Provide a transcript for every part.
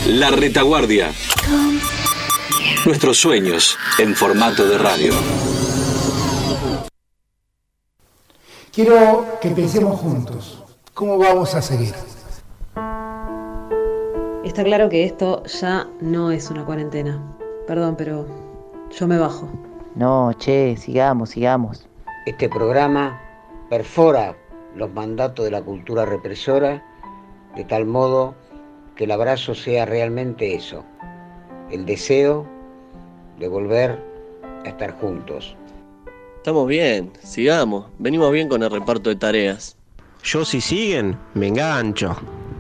La Retaguardia. Nuestros sueños en formato de radio. Quiero que pensemos juntos. ¿Cómo vamos a seguir? Está claro que esto ya no es una cuarentena. Perdón, pero yo me bajo. No, che, sigamos. Este programa perfora los mandatos de la cultura represora de tal modo que el abrazo sea realmente eso, el deseo de volver a estar juntos. Estamos bien, sigamos, venimos bien con el reparto de tareas. Yo si siguen, me engancho.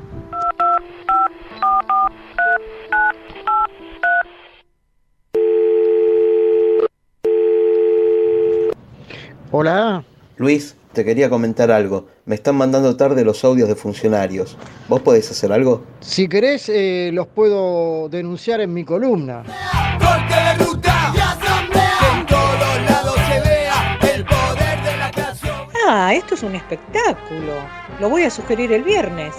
Hola. Luis, te quería comentar algo. Me están mandando tarde los audios de funcionarios. ¿Vos podés hacer algo? Si querés, los puedo denunciar en mi columna. Corte de ruta y asamblea, que en todos lados se vea el poder de la canción. Esto es un espectáculo. Lo voy a sugerir el viernes.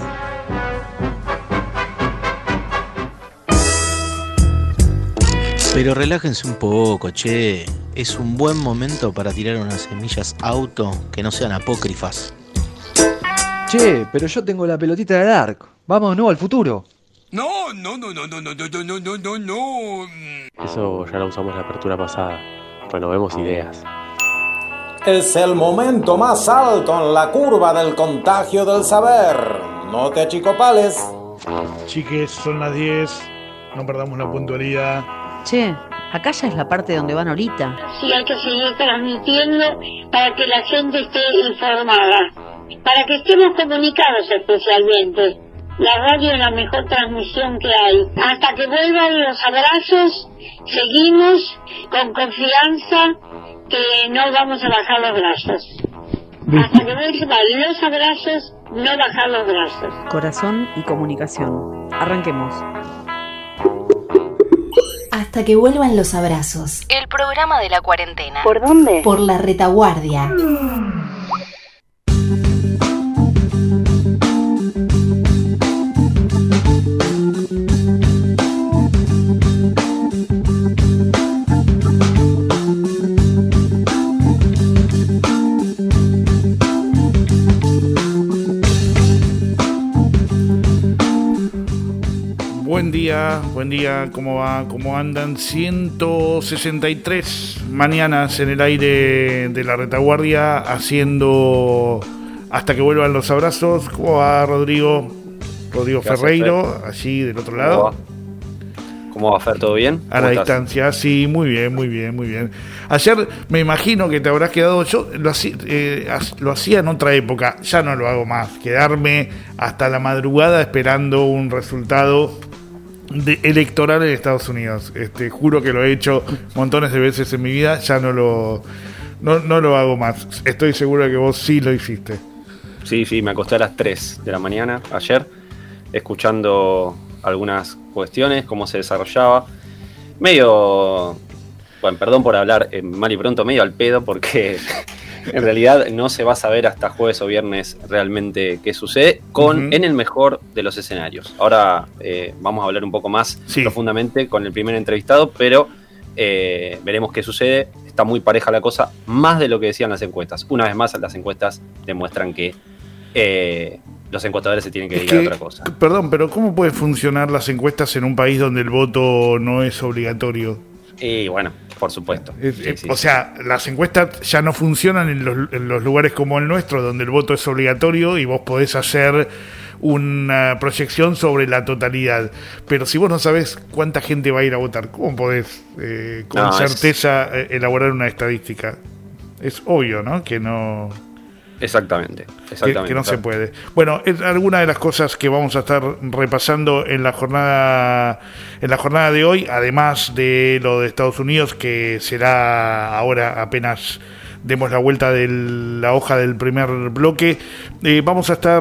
Pero relájense un poco, che. Es un buen momento para tirar unas semillas auto que no sean apócrifas. Che, pero yo tengo la pelotita de Dark. Vámonos al futuro. No. Eso ya lo usamos en la apertura pasada. Renovemos ideas. Es el momento más alto en la curva del contagio del saber. No te achicopales. Chiques, son las 10. No perdamos la puntualidad. Che, acá ya es la parte donde van ahorita. Sí, hay que seguir transmitiendo para que la gente esté informada, para que estemos comunicados especialmente. La radio es la mejor transmisión que hay. Hasta que vuelvan los abrazos, seguimos con confianza que no vamos a bajar los brazos. Hasta que vuelvan los abrazos, no bajar los brazos. Corazón y comunicación. Arranquemos. Hasta que vuelvan los abrazos. El programa de la cuarentena. ¿Por dónde? Por La Retaguardia. Buen día, ¿cómo va? ¿Cómo andan? 163 mañanas en el aire de La Retaguardia, haciendo Hasta que vuelvan los abrazos. ¿Cómo va, Rodrigo? Rodrigo Ferreiro, allí del otro lado. ¿Cómo va, Fer? ¿Todo bien? A la distancia, sí, muy bien. Ayer me imagino que te habrás quedado, yo lo hacía en otra época, ya no lo hago más, quedarme hasta la madrugada esperando un resultado electoral en Estados Unidos. Juro que lo he hecho montones de veces en mi vida, ya no lo hago más. Estoy seguro de que vos sí lo hiciste. Sí, me acosté a las 3 de la mañana ayer, escuchando algunas cuestiones, cómo se desarrollaba. Medio, bueno, perdón por hablar mal y pronto, medio al pedo, porque en realidad no se va a saber hasta jueves o viernes realmente qué sucede, en el mejor de los escenarios. Ahora vamos a hablar un poco más profundamente con el primer entrevistado, pero veremos qué sucede. Está muy pareja la cosa, más de lo que decían las encuestas. Una vez más, las encuestas demuestran que los encuestadores se tienen que dedicar a otra cosa. Perdón, pero ¿cómo pueden funcionar las encuestas en un país donde el voto no es obligatorio? Y bueno, por supuesto. Sí. O sea, las encuestas ya no funcionan en los lugares como el nuestro, donde el voto es obligatorio y vos podés hacer una proyección sobre la totalidad. Pero si vos no sabés cuánta gente va a ir a votar, ¿cómo podés con certeza elaborar una estadística? Es obvio, ¿no? Que no... Exactamente. Que no se puede. Bueno, es alguna de las cosas que vamos a estar repasando en la jornada de hoy, además de lo de Estados Unidos, que será ahora apenas demos la vuelta de la hoja del primer bloque. Vamos a estar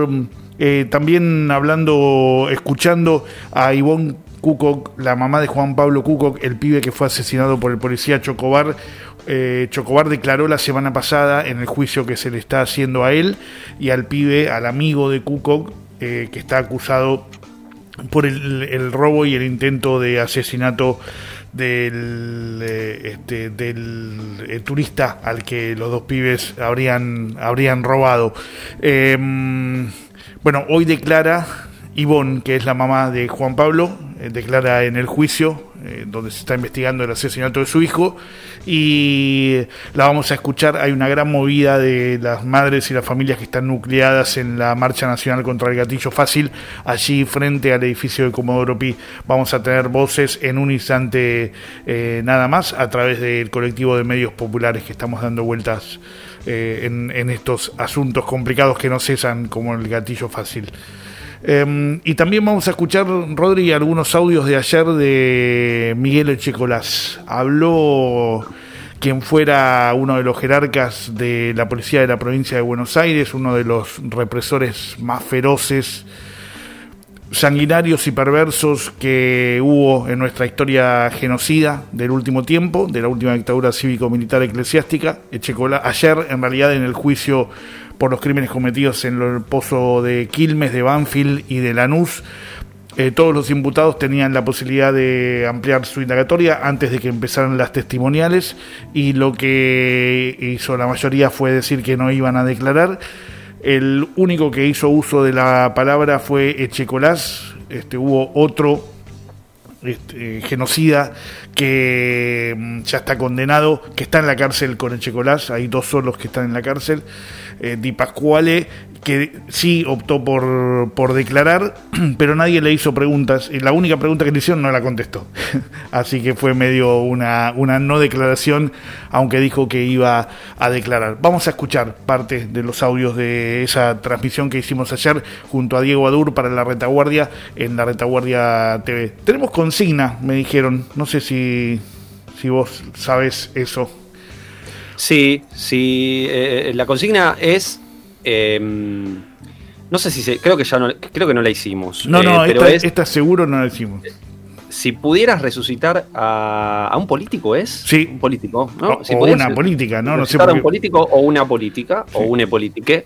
también escuchando a Ivonne Cucoc, la mamá de Juan Pablo Cucoc, el pibe que fue asesinado por el policía Chocobar. Chocobar declaró la semana pasada en el juicio que se le está haciendo a él y al pibe, al amigo de Cucoc, que está acusado por el robo y el intento de asesinato del turista al que los dos pibes habrían robado. Bueno, hoy declara Ivonne, que es la mamá de Juan Pablo, declara en el juicio donde se está investigando el asesinato de su hijo, y la vamos a escuchar. Hay una gran movida de las madres y las familias que están nucleadas en la Marcha Nacional contra el Gatillo Fácil, allí frente al edificio de Comodoro Pi. Vamos a tener voces en un instante nada más, a través del colectivo de medios populares que estamos dando vueltas en estos asuntos complicados que no cesan, como el Gatillo Fácil. Y también vamos a escuchar, Rodri, algunos audios de ayer de Miguel Echecolás. Habló quien fuera uno de los jerarcas de la policía de la provincia de Buenos Aires, uno de los represores más feroces, sanguinarios y perversos que hubo en nuestra historia genocida del último tiempo, de la última dictadura cívico-militar eclesiástica. Echecolás, ayer, en realidad, en el juicio por los crímenes cometidos en el pozo de Quilmes, de Banfield y de Lanús, todos los imputados tenían la posibilidad de ampliar su indagatoria antes de que empezaran las testimoniales, y lo que hizo la mayoría fue decir que no iban a declarar. El único que hizo uso de la palabra fue Echecolás. Hubo otro genocida que ya está condenado, que está en la cárcel con Echecolás. Hay dos solos que están en la cárcel. Di Pasquale, que sí optó por declarar, pero nadie le hizo preguntas, y la única pregunta que le hicieron no la contestó. Así que fue medio una no declaración, aunque dijo que iba a declarar. Vamos a escuchar parte de los audios de esa transmisión que hicimos ayer junto a Diego Adur para La Retaguardia, en La Retaguardia TV. Tenemos consigna, me dijeron, no sé si vos sabés eso. Sí, la consigna es, no sé si creo que no la hicimos. Pero esta seguro no la hicimos. Si pudieras resucitar a un político, ¿es? Sí. Un político, ¿no? O una política, ¿no? No sé a un político o una política, sí, o une politique.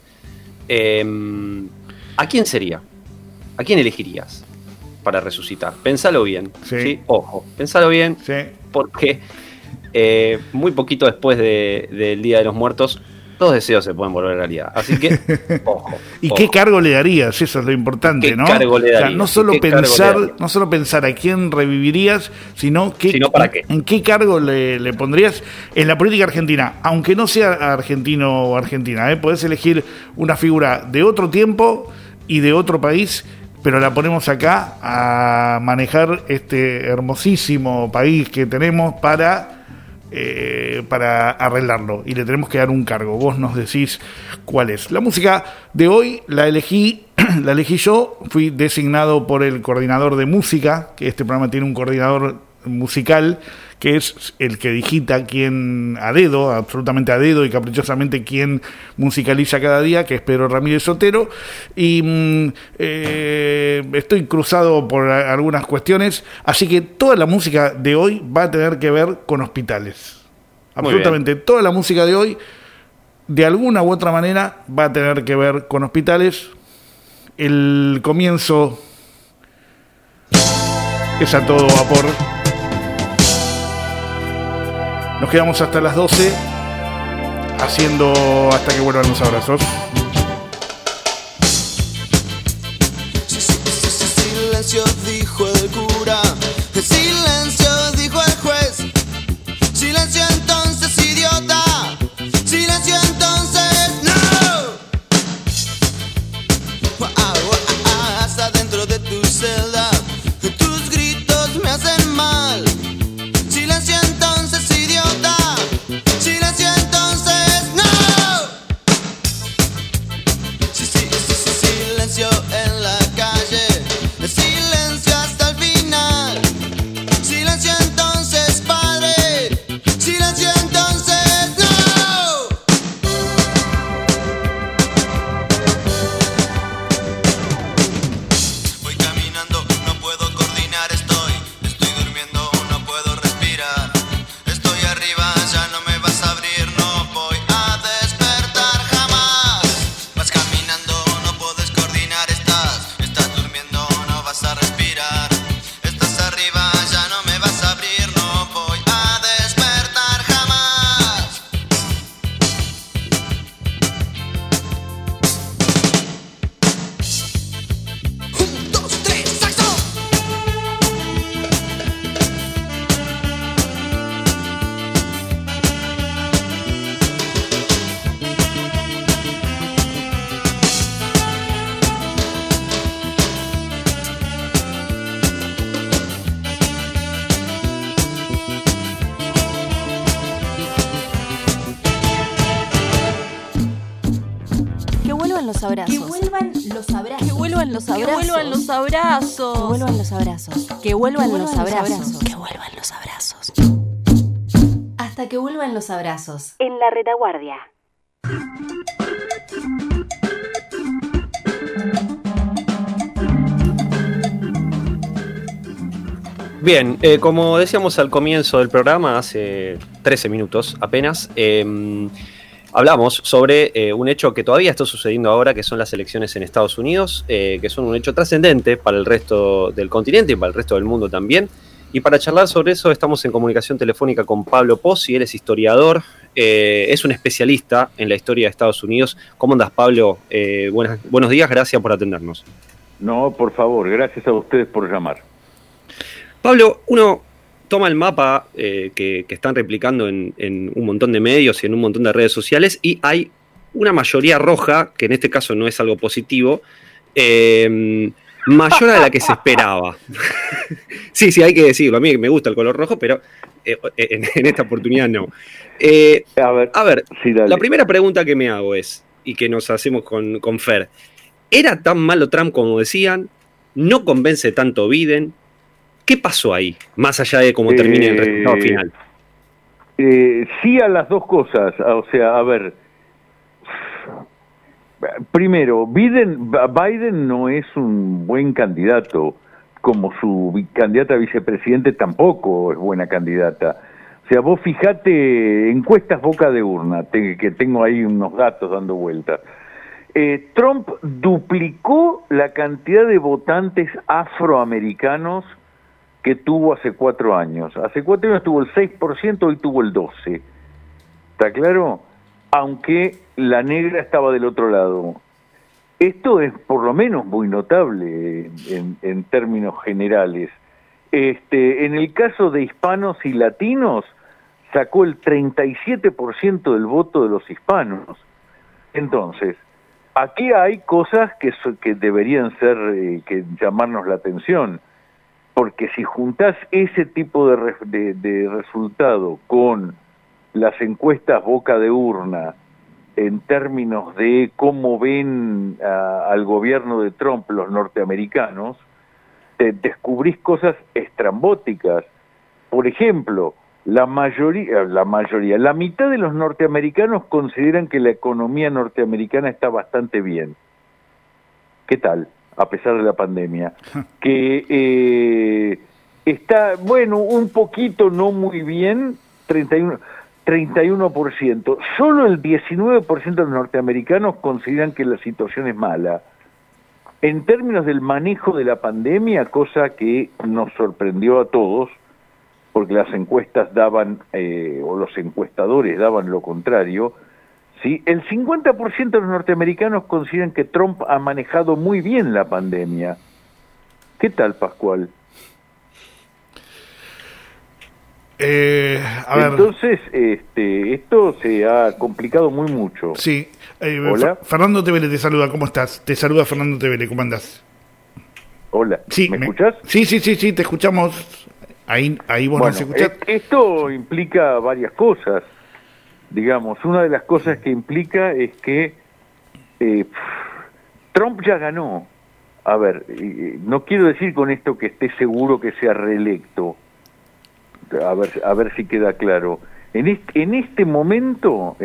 ¿A quién sería? ¿A quién elegirías para resucitar? Pensalo bien. Sí. Ojo, pensalo bien. Sí. Porque muy poquito después del Día de los Muertos, los deseos se pueden volver realidad. Así que, ojo. ¿Y qué cargo le darías? Eso es lo importante, ¿Qué ¿no? Cargo le darías? O sea, no solo pensar a quién revivirías, sino ¿para qué? ¿En qué cargo le pondrías en la política argentina? Aunque no sea argentino o argentina, podés elegir una figura de otro tiempo y de otro país, pero la ponemos acá a manejar este hermosísimo país que tenemos para arreglarlo, y le tenemos que dar un cargo. Vos nos decís cuál es. La música de hoy la elegí yo, fui designado por el coordinador de música, que este programa tiene un coordinador musical, que es el que digita absolutamente a dedo y caprichosamente quién musicaliza cada día, que es Pedro Ramírez Otero, y estoy cruzado por algunas cuestiones, así que toda la música de hoy va a tener que ver con hospitales. Absolutamente toda la música de hoy, de alguna u otra manera, va a tener que ver con hospitales. El comienzo es a todo vapor. Nos quedamos hasta las 12 haciendo hasta que vuelvan los abrazos. Silencio, dijo el cura. Silencio, dijo el juez. Silencio, entonces, idiota. Silencio, entonces, no. Hasta dentro de tu celda tus gritos me hacen mal. Silencio, entonces, idiota. Silencio, entonces, no. Silencio en la calle. Silencio hasta el final. Silencio, entonces, padre. Silencio, entonces, no. los abrazos. Que vuelvan los abrazos. Que vuelvan los abrazos. Que vuelvan los abrazos. Que vuelvan los abrazos. Que vuelvan los abrazos. Hasta que vuelvan los abrazos. En la retaguardia. Bien, como decíamos al comienzo del programa, hace 13 minutos apenas, hablamos sobre un hecho que todavía está sucediendo ahora, que son las elecciones en Estados Unidos, que son un hecho trascendente para el resto del continente y para el resto del mundo también. Y para charlar sobre eso estamos en comunicación telefónica con Pablo Pozzi. Él es historiador, es un especialista en la historia de Estados Unidos. ¿Cómo andas, Pablo? Buenos días, gracias por atendernos. No, por favor, gracias a ustedes por llamar. Pablo, uno toma el mapa que están replicando en un montón de medios y en un montón de redes sociales y hay una mayoría roja, que en este caso no es algo positivo, mayor a la que se esperaba. Sí, hay que decirlo. A mí me gusta el color rojo, pero en esta oportunidad no. A ver, sí, la primera pregunta que me hago es, y que nos hacemos con Fer, ¿era tan malo Trump como decían? ¿No convence tanto Biden? ¿Qué pasó ahí, más allá de cómo termine el resultado final? Sí a las dos cosas. O sea, a ver, primero, Biden no es un buen candidato, como su candidata a vicepresidente tampoco es buena candidata. O sea, vos fijate, encuestas boca de urna, que tengo ahí unos datos dando vueltas. Trump duplicó la cantidad de votantes afroamericanos que tuvo hace 4 años. Hace 4 años tuvo el 6%, hoy tuvo el 12%. ¿Está claro? Aunque la negra estaba del otro lado. Esto es por lo menos muy notable en términos generales. En el caso de hispanos y latinos, sacó el 37% del voto de los hispanos. Entonces, aquí hay cosas que deberían ser, que llamarnos la atención. Porque si juntás ese tipo de resultado con las encuestas boca de urna en términos de cómo ven al gobierno de Trump los norteamericanos, te descubrís cosas estrambóticas. Por ejemplo, la mitad de los norteamericanos consideran que la economía norteamericana está bastante bien. ¿Qué tal? A pesar de la pandemia, que está, bueno, un poquito no muy bien, 31%. Solo el 19% de los norteamericanos consideran que la situación es mala. En términos del manejo de la pandemia, cosa que nos sorprendió a todos, porque las encuestas daban, o los encuestadores daban lo contrario, ¿sí? El 50% de los norteamericanos consideran que Trump ha manejado muy bien la pandemia. ¿Qué tal, Pascual? Entonces, esto se ha complicado muy mucho. Sí. Hola. Fernando Tevele te saluda, ¿cómo estás? Te saluda Fernando Tevele, ¿cómo andás? Hola. Sí, ¿Me escuchás? Sí, te escuchamos. Ahí vos nos escuchás. Esto implica varias cosas. Digamos, una de las cosas que implica es que Trump ya ganó. A ver, no quiero decir con esto que esté seguro que sea reelecto. A ver si queda claro. En este momento,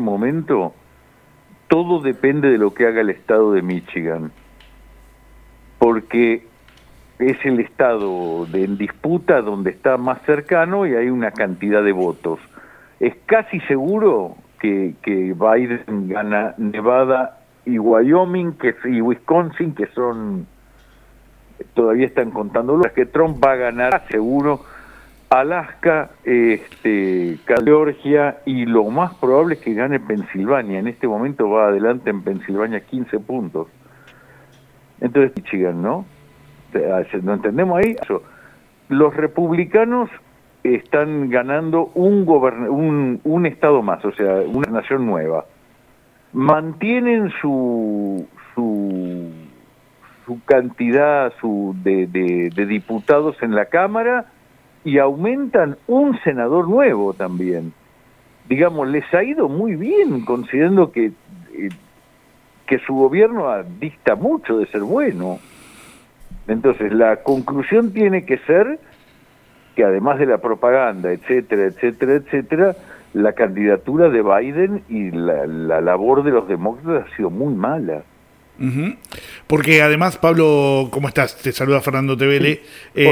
todo depende de lo que haga el estado de Michigan. Porque es el estado en disputa donde está más cercano y hay una cantidad de votos. Es casi seguro que Biden gana Nevada y Wyoming y Wisconsin, que son, todavía están contando los que Trump va a ganar seguro Alaska, Georgia, y lo más probable es que gane Pensilvania. En este momento va adelante en Pensilvania 15 puntos. Entonces, Michigan, ¿no? ¿No entendemos ahí? Los republicanos están ganando un estado más, o sea, una nación nueva. Mantienen su cantidad de diputados en la Cámara y aumentan un senador nuevo también. Digamos, les ha ido muy bien, considerando que que su gobierno dista mucho de ser bueno. Entonces, la conclusión tiene que ser que además de la propaganda, etcétera, etcétera, etcétera, la candidatura de Biden y la labor de los demócratas ha sido muy mala. Uh-huh. Porque además, Pablo, ¿cómo estás? Te saluda Fernando Tevele.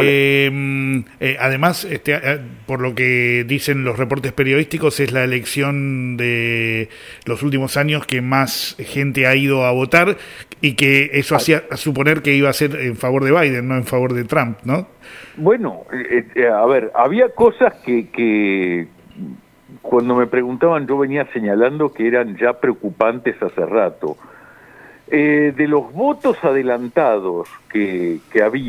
Además, por lo que dicen los reportes periodísticos, es la elección de los últimos años que más gente ha ido a votar y que eso hacía suponer que iba a ser en favor de Biden, no en favor de Trump, ¿no? Bueno, a ver, había cosas que cuando me preguntaban yo venía señalando que eran ya preocupantes hace rato. De los votos adelantados que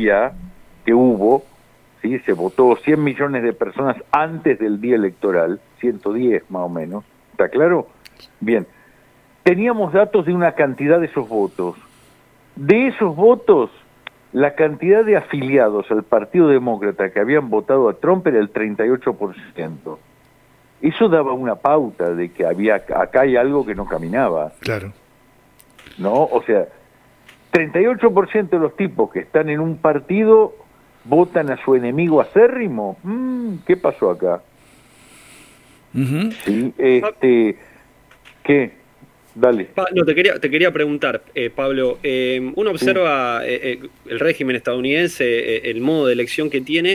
hubo, ¿sí? Se votó 100 millones de personas antes del día electoral, 110 más o menos, ¿está claro? Bien, teníamos datos de una cantidad de esos votos. De esos votos, la cantidad de afiliados al Partido Demócrata que habían votado a Trump era el 38%. Eso daba una pauta de que acá hay algo que no caminaba. Claro. ¿No? O sea, 38% de los tipos que están en un partido votan a su enemigo acérrimo. ¿Qué pasó acá? Uh-huh. Sí, ¿qué? Dale. No, te quería preguntar, Pablo, uno observa el régimen estadounidense, el modo de elección que tiene,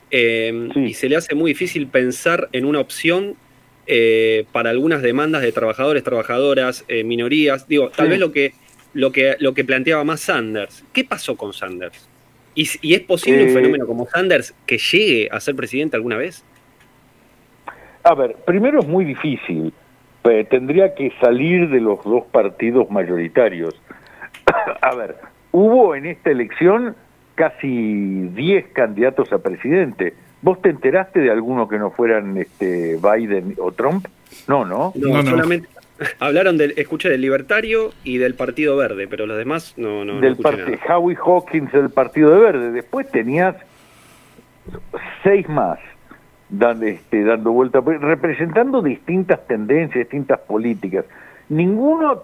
y se le hace muy difícil pensar en una opción para algunas demandas de trabajadores, trabajadoras, minorías. Digo, tal vez lo que planteaba más Sanders. ¿Qué pasó con Sanders? ¿Y es posible un fenómeno como Sanders que llegue a ser presidente alguna vez? A ver, primero es muy difícil. Tendría que salir de los dos partidos mayoritarios. A ver, hubo en esta elección casi 10 candidatos a presidente. ¿Vos te enteraste de alguno que no fueran Biden o Trump? No. No, solamente hablaron escuché del Libertario y del Partido Verde, pero los demás no escuché nada. Howie Hawkins del Partido de Verde. Después tenías 6 más dando vuelta, representando distintas tendencias, distintas políticas. Ninguno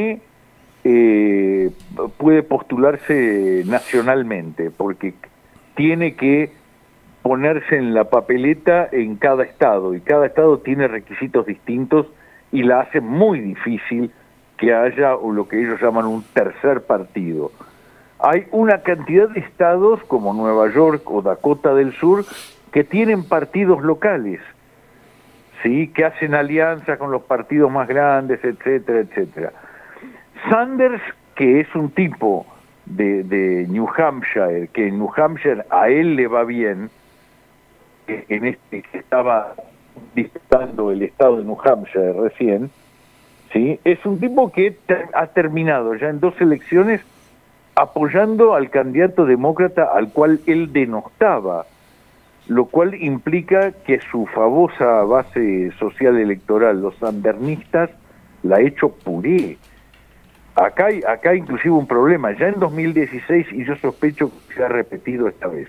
puede postularse nacionalmente, porque tiene que ponerse en la papeleta en cada estado, y cada estado tiene requisitos distintos y la hace muy difícil que haya o lo que ellos llaman un tercer partido. Hay una cantidad de estados como Nueva York o Dakota del Sur que tienen partidos locales, ¿sí? Que hacen alianzas con los partidos más grandes, etcétera, etcétera. Sanders, que es un tipo de New Hampshire, que en New Hampshire a él le va bien, que estaba disputando el estado de New Hampshire recién, ¿sí? Es un tipo que ha terminado ya en 2 elecciones apoyando al candidato demócrata al cual él denostaba, lo cual implica que su famosa base social electoral, los sandernistas, la ha hecho puré. Acá hay inclusive un problema, ya en 2016, y yo sospecho que se ha repetido esta vez,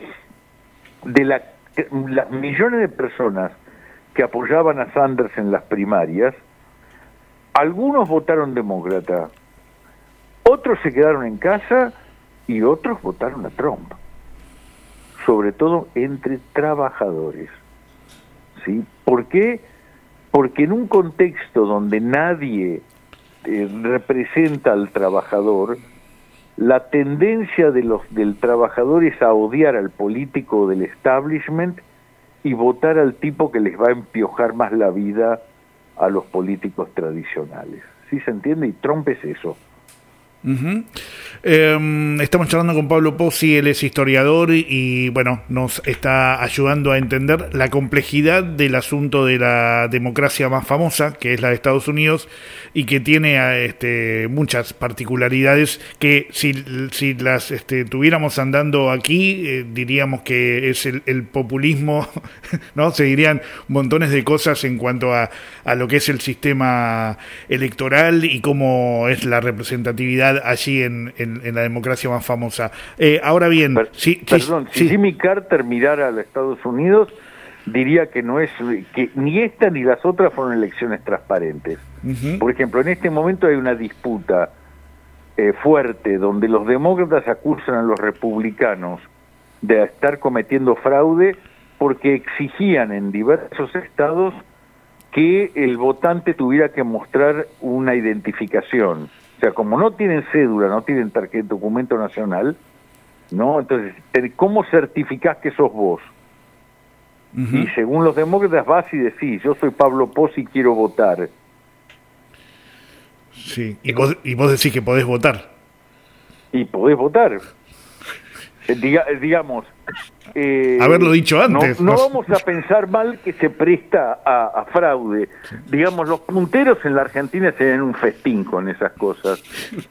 de las millones de personas que apoyaban a Sanders en las primarias, algunos votaron demócrata, otros se quedaron en casa y otros votaron a Trump, sobre todo entre trabajadores, ¿sí? ¿Por qué? Porque en un contexto donde nadie representa al trabajador, la tendencia del trabajador es a odiar al político del establishment y votar al tipo que les va a empiojar más la vida a los políticos tradicionales. ¿Sí se entiende? Y Trump es eso. Uh-huh. Estamos charlando con Pablo Pozzi, él es historiador y bueno, nos está ayudando a entender la complejidad del asunto de la democracia más famosa, que es la de Estados Unidos, y que tiene muchas particularidades que si las tuviéramos andando aquí, diríamos que es el populismo, ¿no? Se dirían montones de cosas en cuanto a lo que es el sistema electoral y cómo es la representatividad allí en la democracia más famosa. Ahora bien, si Jimmy Carter mirara a los Estados Unidos, diría que ni esta ni las otras fueron elecciones transparentes. Uh-huh. Por ejemplo, en este momento hay una disputa fuerte, donde los demócratas acusan a los republicanos de estar cometiendo fraude porque exigían en diversos estados que el votante tuviera que mostrar una identificación. O sea, como no tienen cédula, no tienen documento nacional, ¿no? Entonces, ¿cómo certificás que sos vos? Y según los demócratas vas y decís, yo soy Pablo Pozzi y quiero votar. Sí, y vos decís que podés votar. Y podés votar. Digamos... haberlo dicho antes. No vamos a pensar mal que se presta a fraude. Sí. Digamos, los punteros en la Argentina se dan un festín con esas cosas.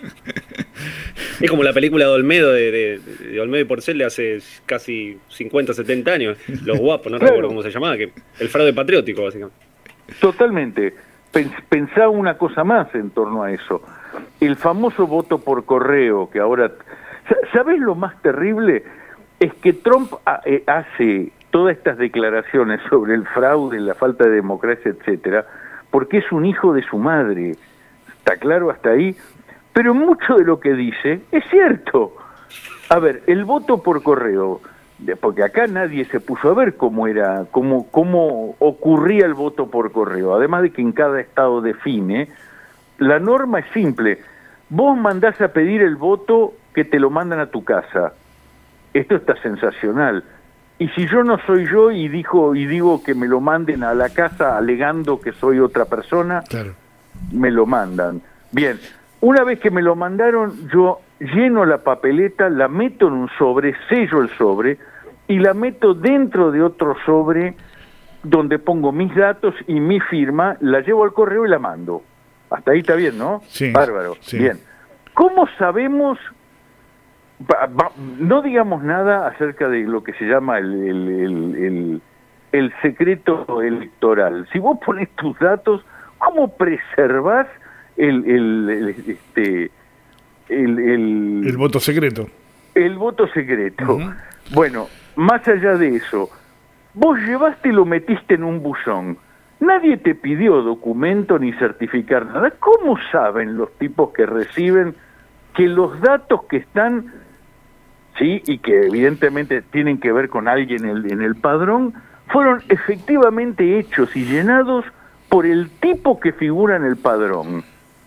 Es como la película de Olmedo, de Olmedo y Porcel de hace casi 50, 70 años. Los guapos, no recuerdo cómo se llamaba, que el fraude patriótico, básicamente. Totalmente. Pensá una cosa más en torno a eso. El famoso voto por correo, que ahora... ¿Sabés lo más terrible? Es que Trump hace todas estas declaraciones sobre el fraude, la falta de democracia, etcétera, porque es un hijo de su madre. ¿Está claro hasta ahí? Pero mucho de lo que dice es cierto. A ver, el voto por correo, porque acá nadie se puso a ver cómo ocurría el voto por correo. Además de que en cada estado define, la norma es simple. Vos mandás a pedir el voto que te lo mandan a tu casa. Esto está sensacional. Y si yo no soy yo y digo que me lo manden a la casa alegando que soy otra persona, claro, me lo mandan. Bien, una vez que me lo mandaron, yo lleno la papeleta, la meto en un sobre, sello el sobre y la meto dentro de otro sobre donde pongo mis datos y mi firma, la llevo al correo y la mando. Hasta ahí está bien, ¿no? Sí. Bárbaro. Sí. Bien. ¿Cómo sabemos? No digamos nada acerca de lo que se llama el secreto electoral. Si vos pones tus datos, ¿cómo preservás el voto secreto? El voto secreto. Bueno, más allá de eso, vos llevaste y lo metiste en un buzón. Nadie te pidió documento ni certificar nada. ¿Cómo saben los tipos que reciben que los datos que están, sí, y que evidentemente tienen que ver con alguien en el padrón, fueron efectivamente hechos y llenados por el tipo que figura en el padrón?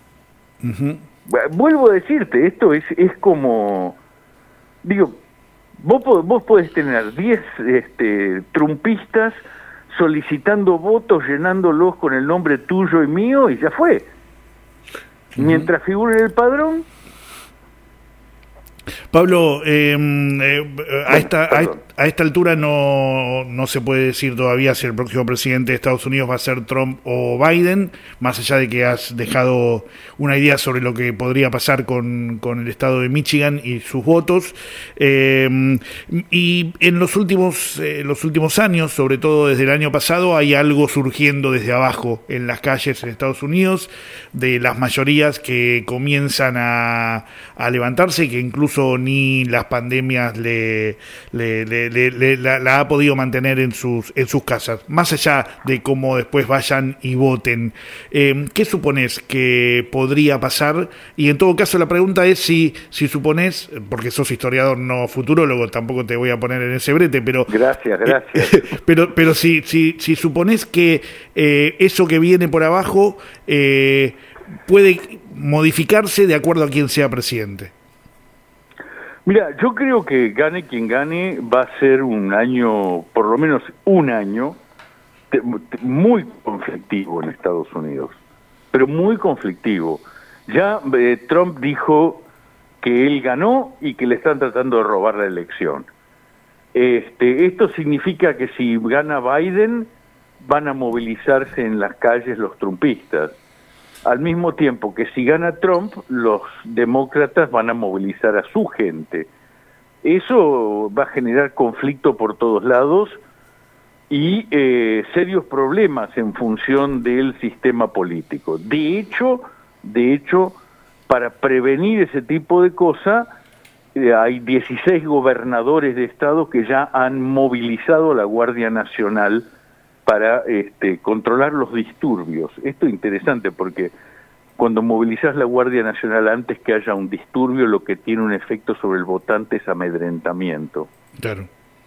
Vuelvo a decirte, esto es como, digo, vos podés tener 10 trumpistas solicitando votos, llenándolos con el nombre tuyo y mío, y ya fue. Mientras figure en el padrón. Pablo, a esta altura no se puede decir todavía si el próximo presidente de Estados Unidos va a ser Trump o Biden, más allá de que has dejado una idea sobre lo que podría pasar con el estado de Michigan y sus votos. Y en los últimos años, sobre todo desde el año pasado, hay algo surgiendo desde abajo en las calles en Estados Unidos, de las mayorías que comienzan a levantarse, que incluso ni las pandemias la ha podido mantener en sus casas, más allá de cómo después vayan y voten. ¿Qué suponés que podría pasar? Y en todo caso la pregunta es si suponés, porque sos historiador, no futurólogo, tampoco te voy a poner en ese brete, pero gracias. Pero si suponés que eso que viene por abajo puede modificarse de acuerdo a quién sea presidente. Mira, yo creo que gane quien gane, va a ser un año, por lo menos un año, muy conflictivo en Estados Unidos, pero muy conflictivo. Ya Trump dijo que él ganó y que le están tratando de robar la elección. Esto significa que si gana Biden, van a movilizarse en las calles los trumpistas. Al mismo tiempo que si gana Trump, los demócratas van a movilizar a su gente. Eso va a generar conflicto por todos lados y serios problemas en función del sistema político. De hecho, para prevenir ese tipo de cosas, hay 16 gobernadores de estados que ya han movilizado la Guardia Nacional para controlar los disturbios. Esto es interesante porque cuando movilizás la Guardia Nacional antes que haya un disturbio, lo que tiene un efecto sobre el votante es amedrentamiento. Claro.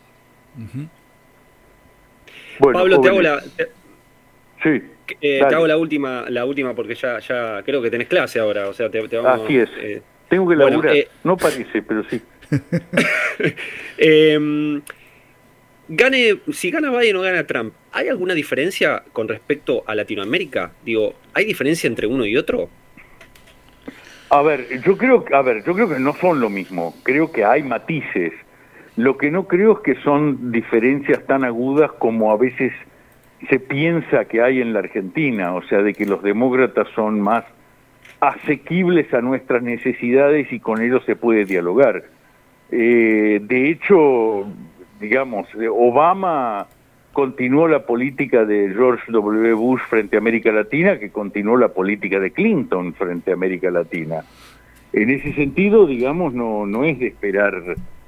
Bueno, Pablo, jóvenes. te hago la última porque ya creo que tenés clase ahora, o sea, te vamos, así es. Tengo que laburar, no parece, pero sí. Si gana Biden o gana Trump, ¿hay alguna diferencia con respecto a Latinoamérica? Digo, ¿hay diferencia entre uno y otro? Yo creo que no son lo mismo. Creo que hay matices. Lo que no creo es que son diferencias tan agudas como a veces se piensa que hay en la Argentina, o sea, de que los demócratas son más asequibles a nuestras necesidades y con ellos se puede dialogar. De hecho, digamos, Obama continuó la política de George W. Bush frente a América Latina, que continuó la política de Clinton frente a América Latina. En ese sentido, digamos, no es de esperar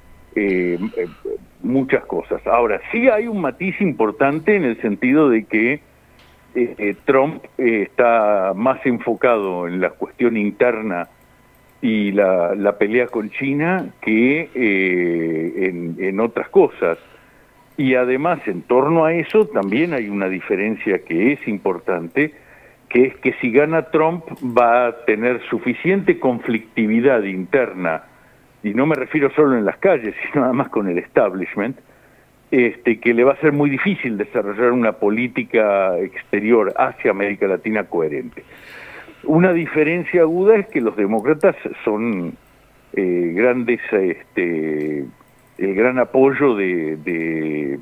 muchas cosas. Ahora, sí hay un matiz importante en el sentido de que Trump está más enfocado en la cuestión interna y la pelea con China que en otras cosas. Y además, en torno a eso, también hay una diferencia que es importante, que es que si gana Trump va a tener suficiente conflictividad interna, y no me refiero solo en las calles, sino además con el establishment, que le va a ser muy difícil desarrollar una política exterior hacia América Latina coherente. Una diferencia aguda es que los demócratas son grandes, el gran apoyo de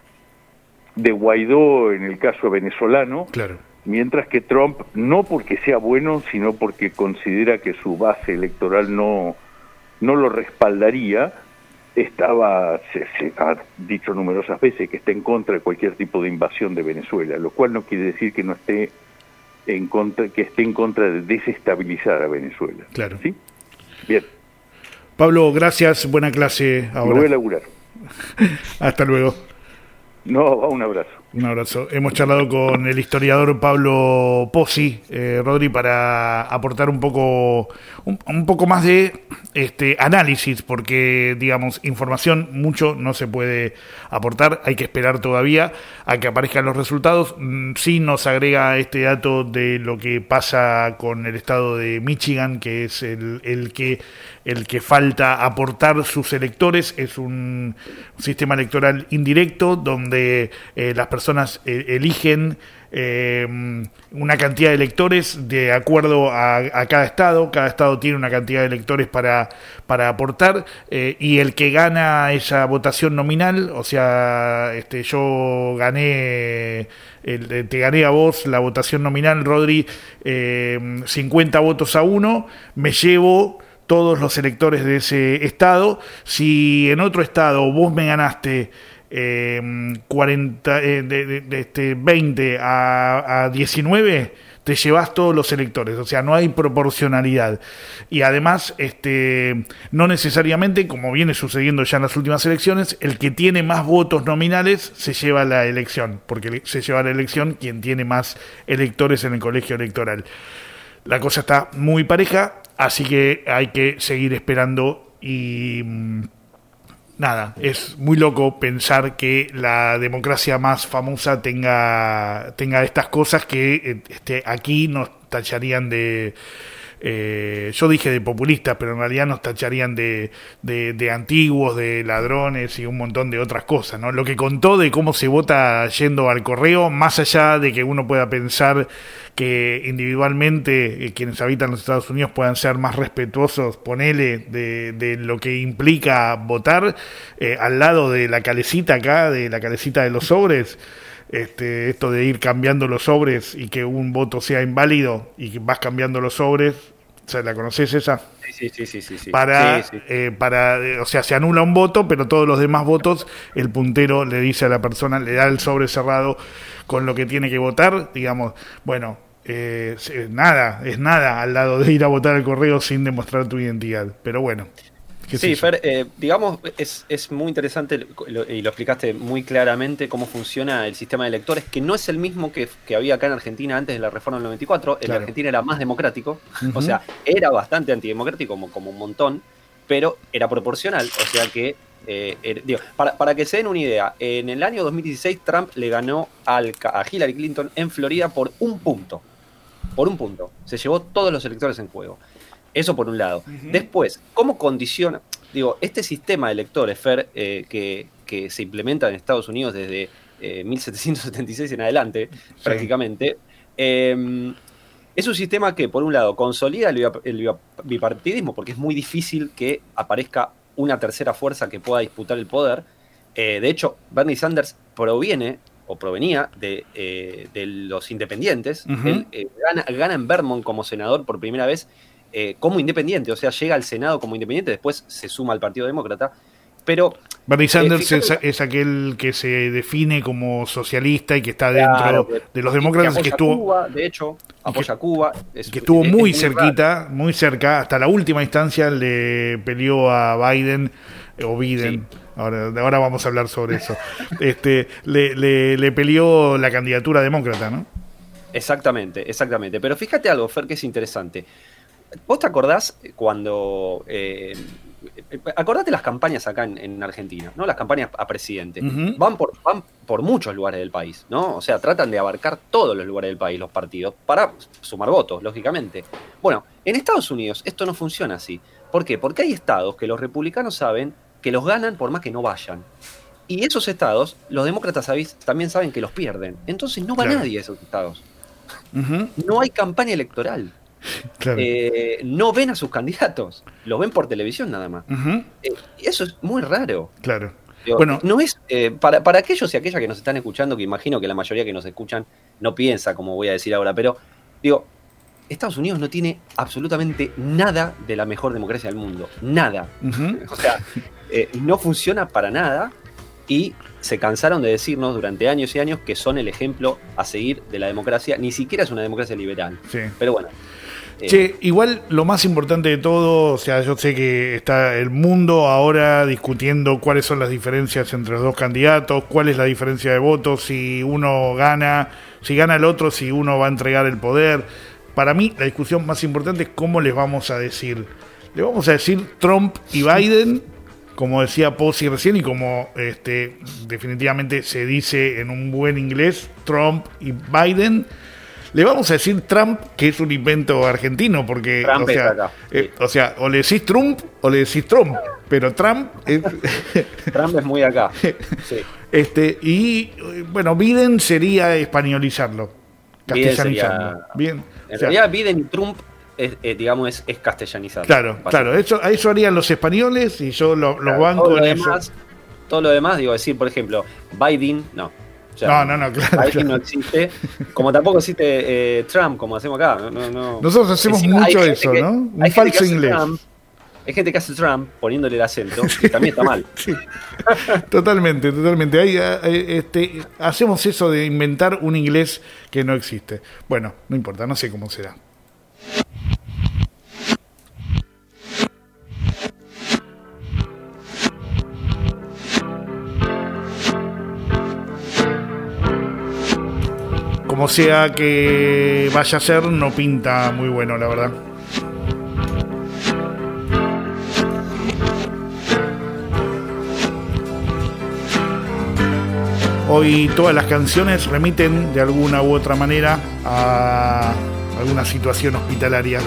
Guaidó en el caso venezolano, claro. Mientras que Trump, no porque sea bueno, sino porque considera que su base electoral no lo respaldaría, se ha dicho numerosas veces que está en contra de cualquier tipo de invasión de Venezuela, lo cual no quiere decir que no esté en contra, que esté en contra de desestabilizar a Venezuela. Claro. ¿Sí? Bien. Pablo, gracias, buena clase ahora. Me voy a laburar. Hasta luego. No, un abrazo. Un abrazo. Hemos charlado con el historiador Pablo Pozzi, Rodri, para aportar un poco más de análisis, porque, digamos, información mucho no se puede aportar, hay que esperar todavía a que aparezcan los resultados. Sí nos agrega este dato de lo que pasa con el estado de Michigan, que es el que falta aportar sus electores. Es un sistema electoral indirecto donde las personas eligen una cantidad de electores de acuerdo a cada estado tiene una cantidad de electores para aportar, y el que gana esa votación nominal, o sea, yo gané, te gané a vos la votación nominal, Rodri, 50 votos a 1, me llevo todos los electores de ese estado. Si en otro estado vos me ganaste 20 a 19, te llevas todos los electores, o sea, no hay proporcionalidad. Y además, no necesariamente, como viene sucediendo ya en las últimas elecciones, el que tiene más votos nominales se lleva la elección, porque se lleva la elección quien tiene más electores en el colegio electoral. La cosa está muy pareja, así que hay que seguir esperando y nada, es muy loco pensar que la democracia más famosa tenga estas cosas que aquí nos tacharían de... yo dije de populistas, pero en realidad nos tacharían de antiguos, de ladrones y un montón de otras cosas, ¿no? Lo que contó de cómo se vota yendo al correo, más allá de que uno pueda pensar que individualmente quienes habitan los Estados Unidos puedan ser más respetuosos, ponele, de lo que implica votar, al lado de la calecita acá, de la calecita de los sobres. Esto de ir cambiando los sobres y que un voto sea inválido y que vas cambiando los sobres, ¿la conocés esa? Sí. O sea, se anula un voto, pero todos los demás votos, el puntero le dice a la persona, le da el sobre cerrado con lo que tiene que votar, digamos, bueno, es nada al lado de ir a votar al correo sin demostrar tu identidad, pero bueno. Sí, Fer, digamos, es muy interesante y lo explicaste muy claramente cómo funciona el sistema de electores, que no es el mismo que había acá en Argentina antes de la reforma del 94. En Argentina era más democrático, o sea, era bastante antidemocrático como un montón, pero era proporcional, o sea que, para que se den una idea, en el año 2016 Trump le ganó a Hillary Clinton en Florida por un punto. Por un punto. Se llevó todos los electores en juego. Eso por un lado. Después, ¿cómo condiciona? Este sistema de electores, Fer, que se implementa en Estados Unidos desde 1776 en adelante, prácticamente, es un sistema que, por un lado, consolida el bipartidismo, porque es muy difícil que aparezca una tercera fuerza que pueda disputar el poder. De hecho, Bernie Sanders provenía de los independientes. Él gana en Vermont como senador por primera vez como independiente, o sea, llega al Senado como independiente, después se suma al Partido Demócrata, pero... Bernie Sanders es aquel que se define como socialista y que está dentro de los demócratas, que estuvo... Cuba, de hecho, apoya a Cuba. Que estuvo muy cerquita, muy cerca, hasta la última instancia le peleó a Biden, o Biden... Sí. Ahora vamos a hablar sobre eso. Le peleó la candidatura demócrata, ¿no? Exactamente. Pero fíjate algo, Fer, que es interesante. ¿Vos te acordás cuando... acordate las campañas acá en Argentina, ¿no? Las campañas a presidente. Van por muchos lugares del país, ¿no? O sea, tratan de abarcar todos los lugares del país, los partidos, para sumar votos, lógicamente. Bueno, en Estados Unidos esto no funciona así. ¿Por qué? Porque hay estados que los republicanos saben que los ganan por más que no vayan. Y esos estados, los demócratas también saben que los pierden. Entonces no va nadie a esos estados. No hay campaña electoral. No ven a sus candidatos. Los ven por televisión nada más. Y eso es muy raro. Claro. Bueno, no es para aquellos y aquellas que nos están escuchando, que imagino que la mayoría que nos escuchan no piensa como voy a decir ahora, pero Estados Unidos no tiene absolutamente nada de la mejor democracia del mundo. Nada. O sea, no funciona para nada y se cansaron de decirnos durante años y años que son el ejemplo a seguir de la democracia. Ni siquiera es una democracia liberal. Sí. Pero bueno. Igual lo más importante de todo, o sea, yo sé que está el mundo ahora discutiendo cuáles son las diferencias entre los dos candidatos, cuál es la diferencia de votos, si uno gana, si gana el otro, si uno va a entregar el poder. Para mí, la discusión más importante es cómo les vamos a decir. ¿Le vamos a decir Trump y Biden, como decía Pozzi recién, y como definitivamente se dice en un buen inglés, Trump y Biden? Le vamos a decir Trump, que es un invento argentino, porque Trump o le decís Trump o le decís Trump, pero Trump es... Trump es muy acá. Sí. Y bueno, Biden sería españolizarlo, castellanizarlo. Bien. En realidad Biden y Trump es castellanizarlo. Claro, eso harían los españoles y yo los banco en eso. Todo lo demás, decir, por ejemplo, Biden, no. O sea, no, claro. Biden no existe, como tampoco existe Trump, como hacemos acá. No. Nosotros hacemos mucho eso, ¿no? Un falso inglés. Hay gente que hace Trump poniéndole el acento, que también está mal. Sí. Totalmente. Hacemos eso de inventar un inglés que no existe. Bueno, no importa, no sé cómo será. Como sea que vaya a ser, no pinta muy bueno, la verdad. Hoy todas las canciones remiten de alguna u otra manera a alguna situación hospitalaria.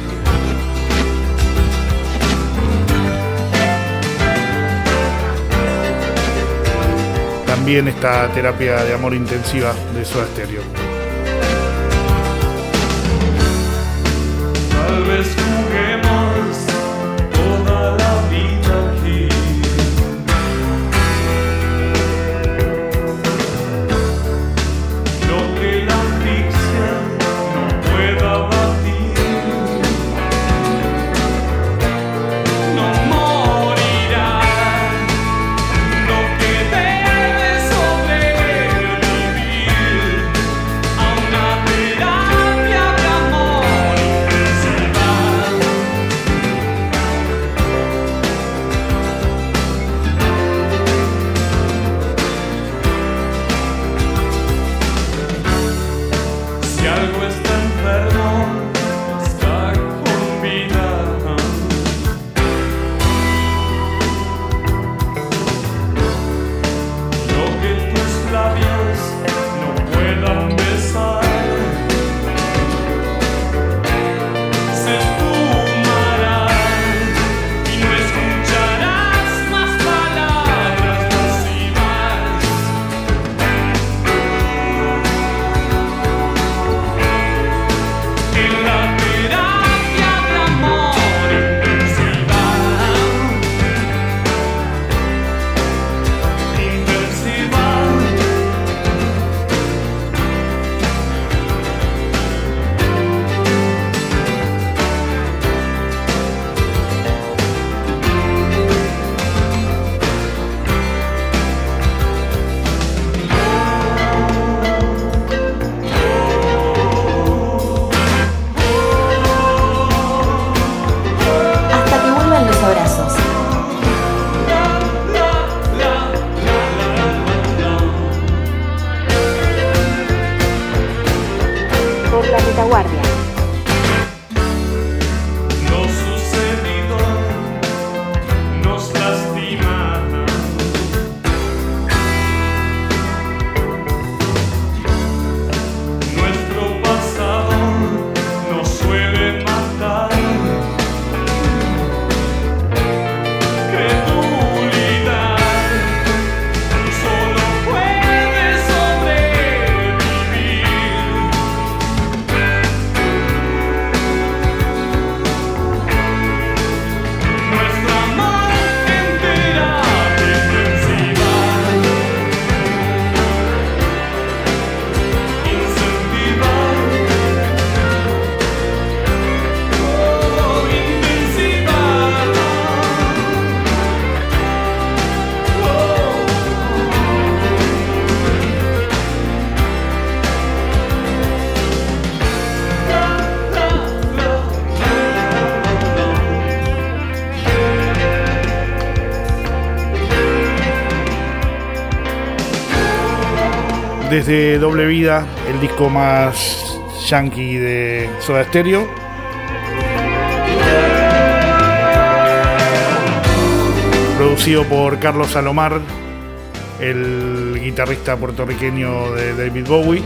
También esta terapia de amor intensiva de Soda Stereo. Tal vez juguemos toda la vida aquí. Lo que la asfixia no pueda batir, no morirá. Lo que debe sobrevivir a una terapia de amor intensiva. desde Doble Vida, el disco más yankee de Soda Stereo. Producido por Carlos Salomar, el guitarrista puertorriqueño de David Bowie.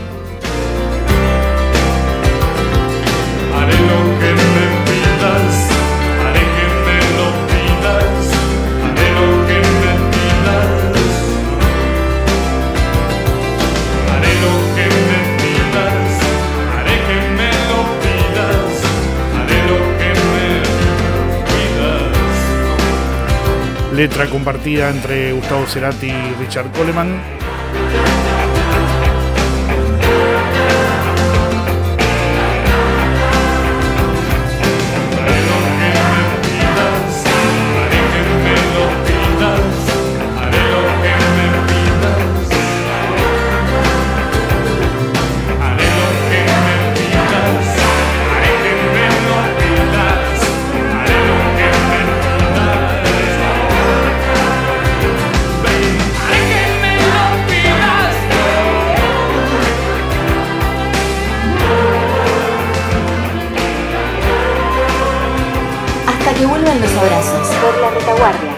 Haré lo que me pidas, haré que me lo pidas, haré lo que me pidas, haré lo que me pidas, haré que me lo pidas, haré lo que me pidas. Letra compartida entre Gustavo Cerati y Richard Coleman. Que vuelvan los abrazos. Por la retaguardia.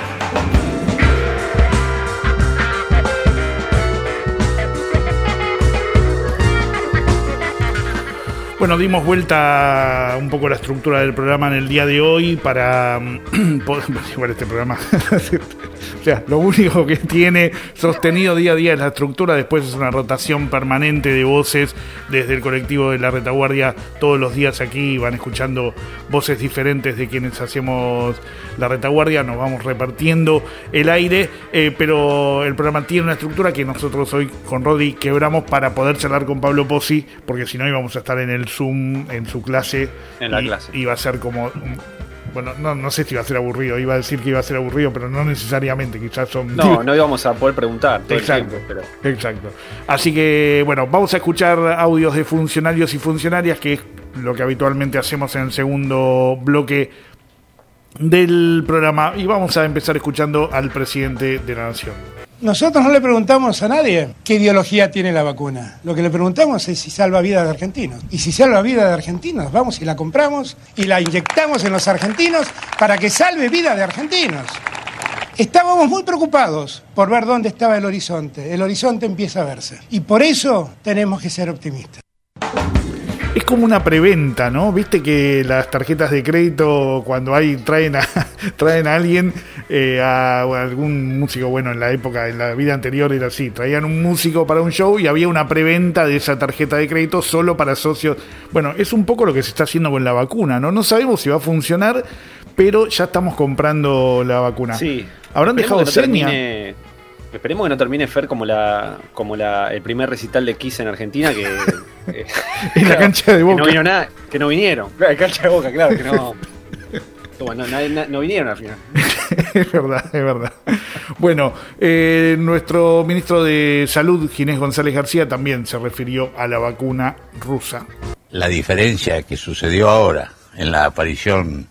Bueno, dimos vuelta un poco a la estructura del programa en el día de hoy para poder llevar este programa. O sea, lo único que tiene sostenido día a día es la estructura, después es una rotación permanente de voces desde el colectivo de la retaguardia. Todos los días aquí van escuchando voces diferentes de quienes hacemos la retaguardia, nos vamos repartiendo el aire, pero el programa tiene una estructura que nosotros hoy con Rodri quebramos para poder charlar con Pablo Pozzi, porque si no íbamos a estar en el Zoom, en su clase, en la clase. Iba a ser como... Bueno, no sé si iba a ser aburrido, iba a decir que iba a ser aburrido, pero no necesariamente, quizás son... No íbamos a poder preguntar todo exacto, el tiempo. Exacto. Así que, bueno, vamos a escuchar audios de funcionarios y funcionarias, que es lo que habitualmente hacemos en el segundo bloque del programa, y vamos a empezar escuchando al presidente de la Nación. Nosotros no le preguntamos a nadie qué ideología tiene la vacuna. Lo que le preguntamos es si salva vidas de argentinos. Y si salva vidas de argentinos, vamos y la compramos y la inyectamos en los argentinos para que salve vidas de argentinos. Estábamos muy preocupados por ver dónde estaba el horizonte. El horizonte empieza a verse. Y por eso tenemos que ser optimistas. Es como una preventa, ¿no? Viste que las tarjetas de crédito, cuando traen a alguien, a algún músico, bueno, en la época, en la vida anterior era así, traían un músico para un show y había una preventa de esa tarjeta de crédito solo para socios. Bueno, es un poco lo que se está haciendo con la vacuna, ¿no? No sabemos si va a funcionar, pero ya estamos comprando la vacuna. Sí. ¿Habrán dejado seña? Esperemos que no termine Fer como el primer recital de Kiss en Argentina, que en la cancha de Boca. Que no vino nada, que no vinieron. La cancha de Boca, claro, que no. Bueno, no vinieron al final. Es verdad. Bueno, nuestro ministro de Salud, Ginés González García, también se refirió a la vacuna rusa. La diferencia que sucedió ahora en la aparición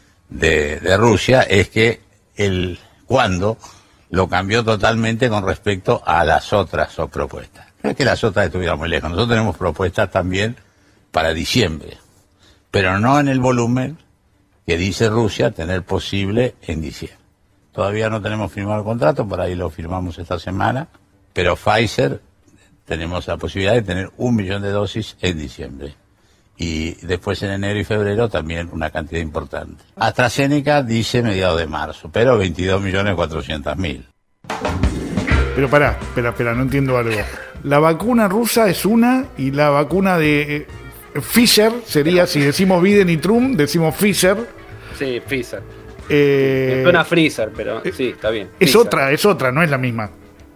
de Rusia es que cuando lo cambió totalmente con respecto a las otras propuestas. No es que las otras estuvieran muy lejos, nosotros tenemos propuestas también para diciembre, pero no en el volumen que dice Rusia tener posible en diciembre. Todavía no tenemos firmado el contrato, por ahí lo firmamos esta semana, pero Pfizer tenemos la posibilidad de tener 1 millón de dosis en diciembre. Y después en enero y febrero también una cantidad importante. AstraZeneca dice mediados de marzo, pero 22.400.000. Pero espera, no entiendo algo. La vacuna rusa es una y la vacuna de Pfizer sería, si decimos Biden y Trump, decimos Pfizer. Sí, Pfizer. Me suena Freezer, pero sí, está bien. Es otra, no es la misma.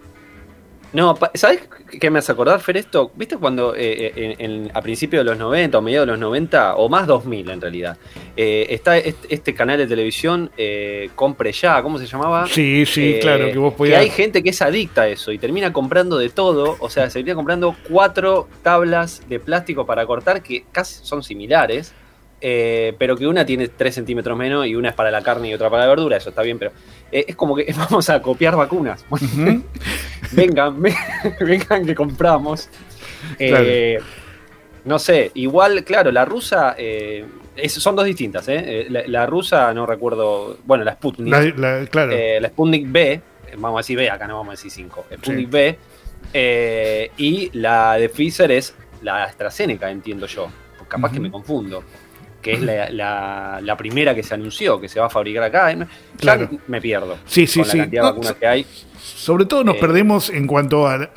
No, ¿sabes qué me hace acordar, Fer, esto? ¿Viste cuando a principios de los 90 o mediados de los 90, o más 2000 en realidad, está este canal de televisión, Compre Ya, ¿cómo se llamaba? Sí, claro, que vos podías... Que hay gente que es adicta a eso y termina comprando de todo, o sea, se termina comprando 4 tablas de plástico para cortar que casi son similares, pero que una tiene 3 centímetros menos y una es para la carne y otra para la verdura, eso está bien, pero es como que vamos a copiar vacunas. Uh-huh. vengan que compramos. Claro. No sé, igual, claro, la rusa son dos distintas. La rusa, no recuerdo, bueno, la Sputnik. Claro. La Sputnik B, vamos a decir B, acá no vamos a decir 5. Sputnik B. Y la de Pfizer es la AstraZeneca, entiendo yo. Capaz que me confundo. Que es la primera que se anunció, que se va a fabricar acá. Claro. Ya me pierdo. Sí. Con la cantidad de vacunas que hay. Sobre todo nos perdemos en cuanto a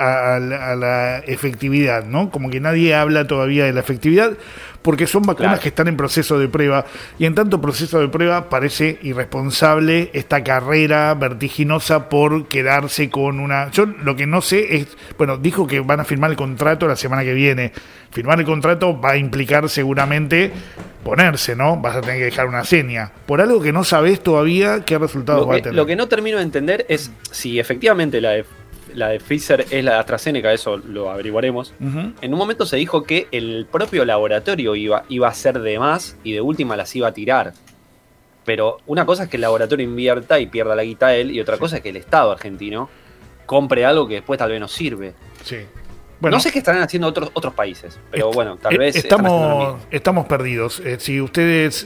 la efectividad, ¿no? Como que nadie habla todavía de la efectividad, porque son vacunas que están en proceso de prueba, y en tanto proceso de prueba parece irresponsable esta carrera vertiginosa por quedarse con una... Yo lo que no sé es, bueno, dijo que van a firmar el contrato la semana que viene. Firmar el contrato va a implicar seguramente ponerse, ¿no? Vas a tener que dejar una seña. Por algo que no sabés todavía qué resultados va a tener. Lo que no termino de entender es si efectivamente la de Pfizer es la de AstraZeneca, eso lo averiguaremos. En un momento se dijo que el propio laboratorio iba a hacer de más y de última las iba a tirar. Pero una cosa es que el laboratorio invierta y pierda la guita él, y otra cosa es que el Estado argentino compre algo que después tal vez no sirve. Sí. Bueno, no sé qué estarán haciendo otros países, pero bueno, tal vez estamos perdidos. Si ustedes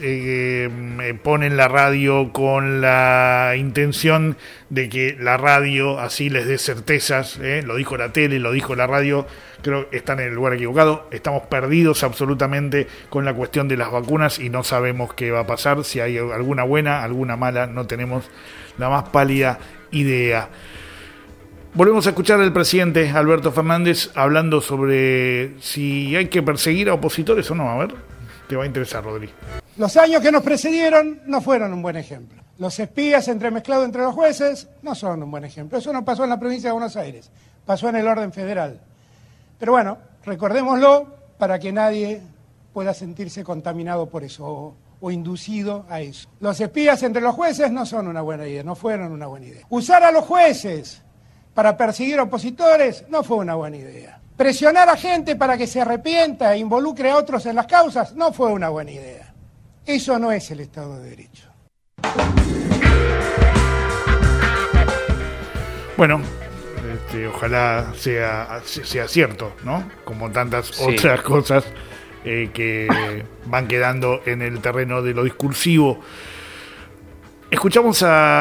ponen la radio con la intención de que la radio así les dé certezas, lo dijo la tele, lo dijo la radio, creo que están en el lugar equivocado. Estamos perdidos absolutamente con la cuestión de las vacunas y no sabemos qué va a pasar, si hay alguna buena, alguna mala, no tenemos la más pálida idea. Volvemos a escuchar al presidente Alberto Fernández hablando sobre si hay que perseguir a opositores o no. A ver, te va a interesar, Rodri. Los años que nos precedieron no fueron un buen ejemplo. Los espías entremezclados entre los jueces no son un buen ejemplo. Eso no pasó en la provincia de Buenos Aires, pasó en el orden federal. Pero bueno, recordémoslo para que nadie pueda sentirse contaminado por eso o inducido a eso. Los espías entre los jueces no son una buena idea, no fueron una buena idea. Usar a los jueces para perseguir opositores no fue una buena idea. Presionar a gente para que se arrepienta e involucre a otros en las causas no fue una buena idea. Eso no es el Estado de Derecho. Bueno, ojalá sea cierto, ¿no? Como tantas otras cosas que van quedando en el terreno de lo discursivo. Escuchamos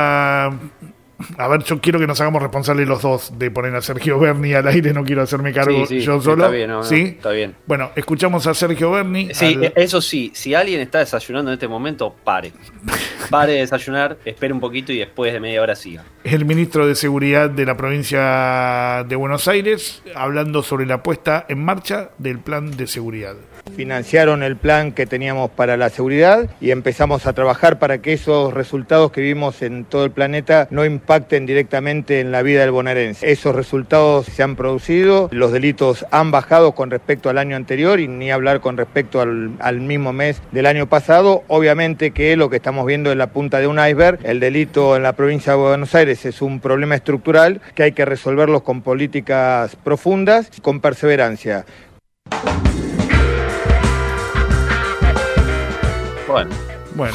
a ver, yo quiero que nos hagamos responsables los dos de poner a Sergio Berni al aire, no quiero hacerme cargo yo solo. Está bien, ¿sí? Está bien. Bueno, escuchamos a Sergio Berni. Sí, eso sí, si alguien está desayunando en este momento, pare de desayunar, espere un poquito y después de media hora siga. El ministro de Seguridad de la provincia de Buenos Aires, hablando sobre la puesta en marcha del plan de seguridad. Financiaron el plan que teníamos para la seguridad y empezamos a trabajar para que esos resultados que vimos en todo el planeta no impacten directamente en la vida del bonaerense. Esos resultados se han producido, los delitos han bajado con respecto al año anterior y ni hablar con respecto al mismo mes del año pasado. Obviamente que lo que estamos viendo es la punta de un iceberg. El delito en la provincia de Buenos Aires es un problema estructural que hay que resolverlo con políticas profundas y con perseverancia. Bueno.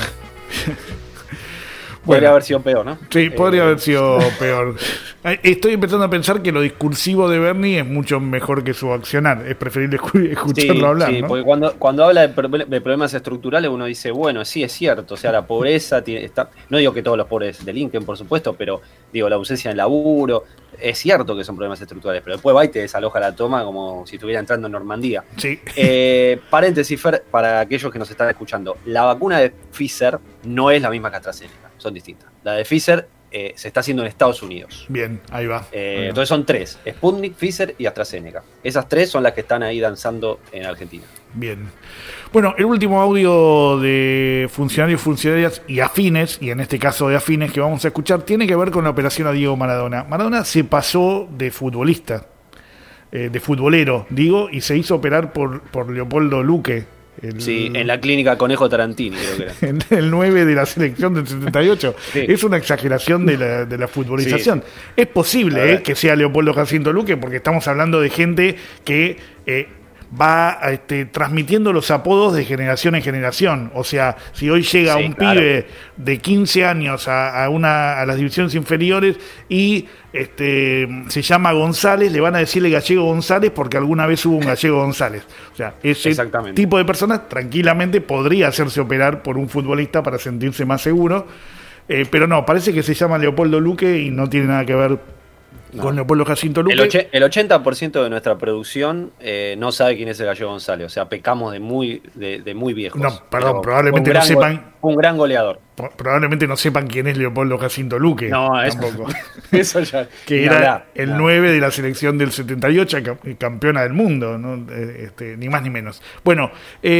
Podría haber sido peor, ¿no? Sí, podría haber sido peor. Estoy empezando a pensar que lo discursivo de Berni es mucho mejor que su accionar. Es preferible escucharlo hablar, sí, ¿no? Porque cuando habla de problemas estructurales uno dice, bueno, sí, es cierto. O sea, la pobreza está... No digo que todos los pobres delinquen, por supuesto, pero digo, la ausencia del laburo... Es cierto que son problemas estructurales, pero después va y te desaloja la toma como si estuviera entrando en Normandía. Sí. Paréntesis, Fer, para aquellos que nos están escuchando. La vacuna de Pfizer no es la misma que AstraZeneca, son distintas. La de Pfizer se está haciendo en Estados Unidos. Bien, ahí va. Entonces son 3, Sputnik, Pfizer y AstraZeneca. Esas 3 son las que están ahí danzando en Argentina. Bien. Bueno, el último audio de funcionarios, funcionarias y afines, y en este caso de afines que vamos a escuchar, tiene que ver con la operación a Diego Maradona. Maradona se pasó de futbolista, de futbolero, digo, y se hizo operar por Leopoldo Luque. Sí, en la clínica Conejo Tarantini, creo que era. El 9 de la selección del 78. Sí. Es una exageración de la futbolización. Sí. Es posible que sea Leopoldo Jacinto Luque, porque estamos hablando de gente que va transmitiendo los apodos de generación en generación. O sea, si hoy llega un pibe de 15 años a las divisiones inferiores y se llama González, le van a decirle Gallego González porque alguna vez hubo un Gallego González. O sea, ese tipo de personas tranquilamente podría hacerse operar por un futbolista para sentirse más seguro. Pero no, parece que se llama Leopoldo Luque y no tiene nada que ver con Leopoldo Jacinto Luque. El 80% de nuestra producción no sabe quién es el Gallego González. O sea, pecamos de muy viejos. No, perdón, probablemente no sepan. Un gran goleador. Probablemente no sepan quién es Leopoldo Jacinto Luque. No, tampoco. Eso ya. Que era el 9 de la selección del 78, campeona del mundo, ¿no? Ni más ni menos. Bueno,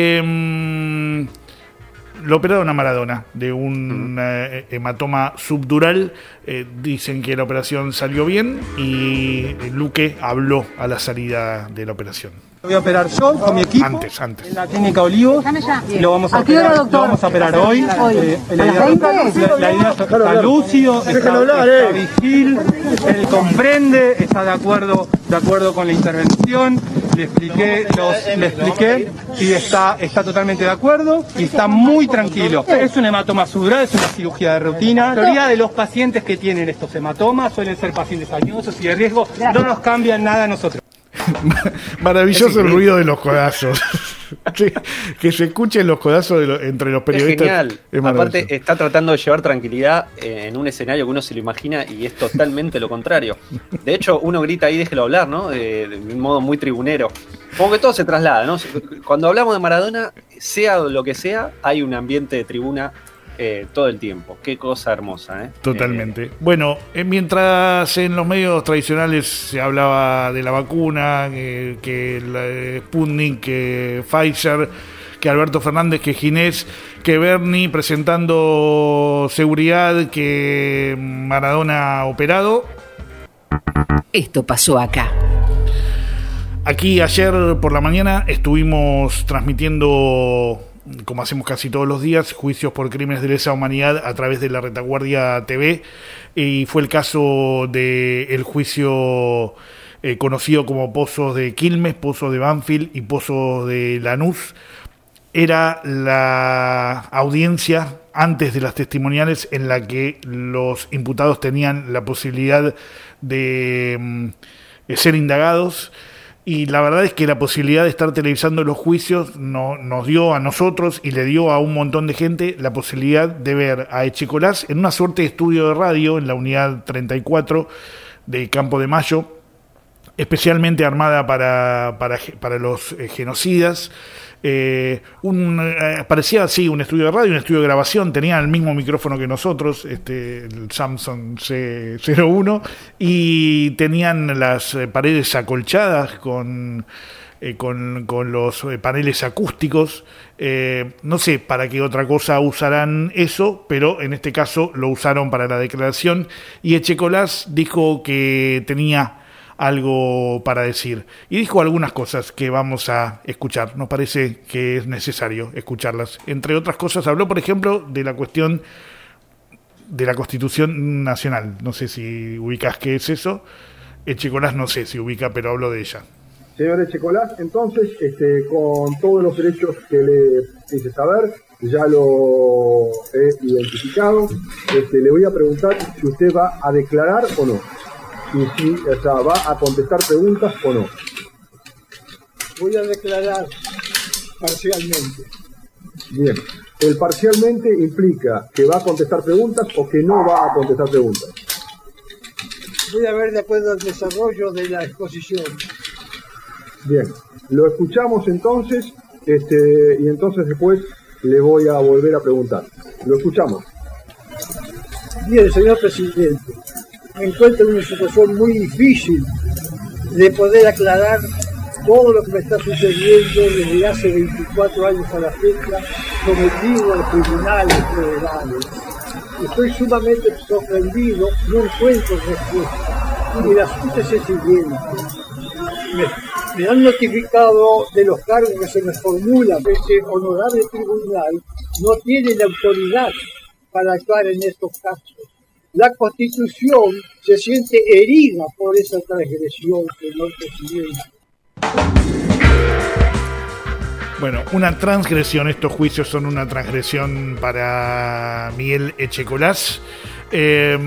lo operaron a Maradona de un hematoma subdural. Dicen que la operación salió bien y Luque habló a la salida de la operación. Lo voy a operar yo con mi equipo antes. En la clínica Olivos. Y lo vamos a operar hoy. La idea está lúcido, está vigil, él comprende, está de acuerdo con la intervención. Le expliqué y está totalmente de acuerdo y está muy tranquilo. Es un hematoma subdural, es una cirugía de rutina. La mayoría de los pacientes que tienen estos hematomas suelen ser pacientes añosos y de riesgo, no nos cambian nada a nosotros. Maravilloso el ruido de los codazos. Que se escuchen los codazos entre los periodistas. Es genial. Aparte está tratando de llevar tranquilidad en un escenario que uno se lo imagina y es totalmente lo contrario. De hecho, uno grita ahí, déjelo hablar, ¿no? De un modo muy tribunero. Como que todo se traslada, ¿no? Cuando hablamos de Maradona, sea lo que sea, hay un ambiente de tribuna todo el tiempo. Qué cosa hermosa, ¿eh? Totalmente. Bueno, mientras en los medios tradicionales se hablaba de la vacuna, que la Sputnik, que Pfizer, que Alberto Fernández, que Ginés, que Bernie presentando seguridad, que Maradona operado. Esto pasó acá. Aquí ayer por la mañana estuvimos transmitiendo, como hacemos casi todos los días, juicios por crímenes de lesa humanidad a través de la Retaguardia TV, y fue el caso del juicio conocido como Pozos de Quilmes, Pozos de Banfield y Pozos de Lanús. Era la audiencia antes de las testimoniales en la que los imputados tenían la posibilidad de ser indagados. Y la verdad es que la posibilidad de estar televisando los juicios nos dio a nosotros y le dio a un montón de gente la posibilidad de ver a Echecolás en una suerte de estudio de radio en la unidad 34 de Campo de Mayo, especialmente armada para los genocidas. Parecía así un estudio de radio, un estudio de grabación. Tenían el mismo micrófono que nosotros, el Samsung C01, y tenían las paredes acolchadas con los paneles acústicos. No sé para qué otra cosa usarán eso, pero en este caso lo usaron para la declaración, y Echecolás dijo que tenía algo para decir, y dijo algunas cosas que vamos a escuchar. Nos parece que es necesario escucharlas. Entre otras cosas, habló, por ejemplo, de la cuestión de la Constitución Nacional. No sé si ubicás qué es eso. Echecolás no sé si ubica, pero hablo de ella. Señor Echecolás, entonces, con todos los derechos que le hice saber, ya lo he identificado, le voy a preguntar si usted va a declarar o no. Y si va a contestar preguntas o no. Voy a declarar parcialmente. Bien. ¿El parcialmente implica que va a contestar preguntas o que no va a contestar preguntas? Voy a ver de acuerdo al desarrollo de la exposición. Bien. Lo escuchamos entonces, y entonces después le voy a volver a preguntar. Lo escuchamos. Bien, señor presidente. Me encuentro en una situación muy difícil de poder aclarar todo lo que me está sucediendo desde hace 24 años a la fecha, sometido a los tribunales federales. Estoy sumamente sorprendido, no encuentro respuesta. Y el asunto es el siguiente. Me han notificado de los cargos que se me formulan. Este honorable tribunal no tiene la autoridad para actuar en estos casos. La Constitución se siente herida por esa transgresión, señor presidente. Bueno, una transgresión, estos juicios son una transgresión para Miguel Echecolás. Es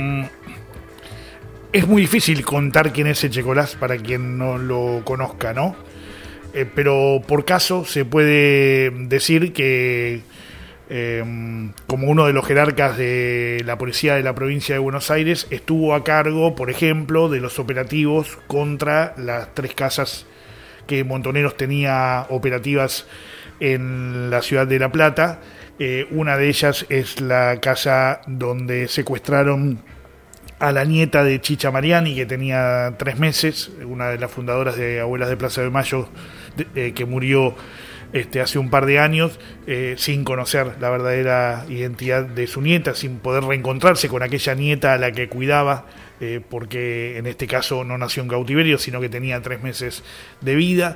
muy difícil contar quién es Echecolás para quien no lo conozca, ¿no? Pero por caso se puede decir que como uno de los jerarcas de la policía de la provincia de Buenos Aires estuvo a cargo, por ejemplo, de los operativos contra las 3 casas que Montoneros tenía operativas en la ciudad de La Plata. Una de ellas es la casa donde secuestraron a la nieta de Chicha Mariani, que tenía 3 meses, una de las fundadoras de Abuelas de Plaza de Mayo, que murió hace un par de años, sin conocer la verdadera identidad de su nieta, sin poder reencontrarse con aquella nieta a la que cuidaba, porque en este caso no nació en cautiverio, sino que tenía 3 meses de vida.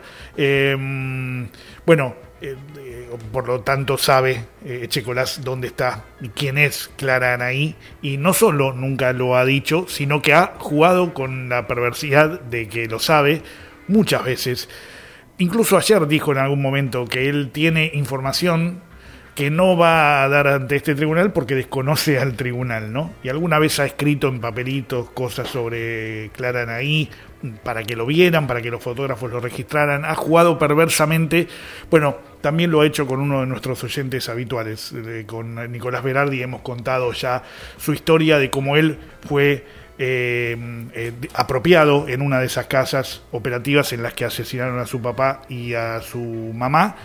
Por lo tanto sabe Echecolás dónde está y quién es Clara Anaí, y no solo nunca lo ha dicho, sino que ha jugado con la perversidad de que lo sabe muchas veces. Incluso ayer dijo en algún momento que él tiene información que no va a dar ante este tribunal porque desconoce al tribunal, ¿no? Y alguna vez ha escrito en papelitos cosas sobre Clara Anaí para que lo vieran, para que los fotógrafos lo registraran. Ha jugado perversamente. Bueno, también lo ha hecho con uno de nuestros oyentes habituales, con Nicolás Berardi. Hemos contado ya su historia de cómo él fue apropiado en una de esas casas operativas en las que asesinaron a su papá y a su mamá,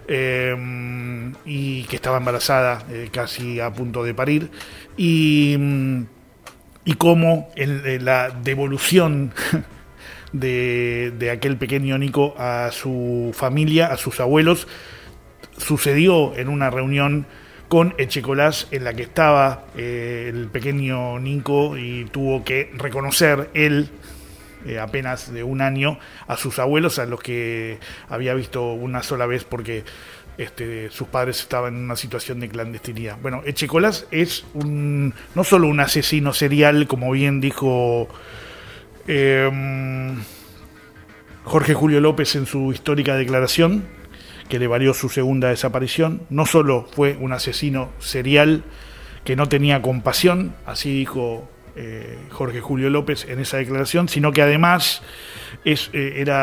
y que estaba embarazada, casi a punto de parir, y cómo la devolución de aquel pequeño Nico a su familia, a sus abuelos, sucedió en una reunión con Echecolás en la que estaba el pequeño Nico, y tuvo que reconocer él, apenas de 1 año, a sus abuelos, a los que había visto una sola vez porque sus padres estaban en una situación de clandestinidad. Bueno, Echecolás es no solo un asesino serial, como bien dijo Jorge Julio López en su histórica declaración, que le valió su segunda desaparición. No solo fue un asesino serial que no tenía compasión, así dijo Jorge Julio López en esa declaración, sino que además es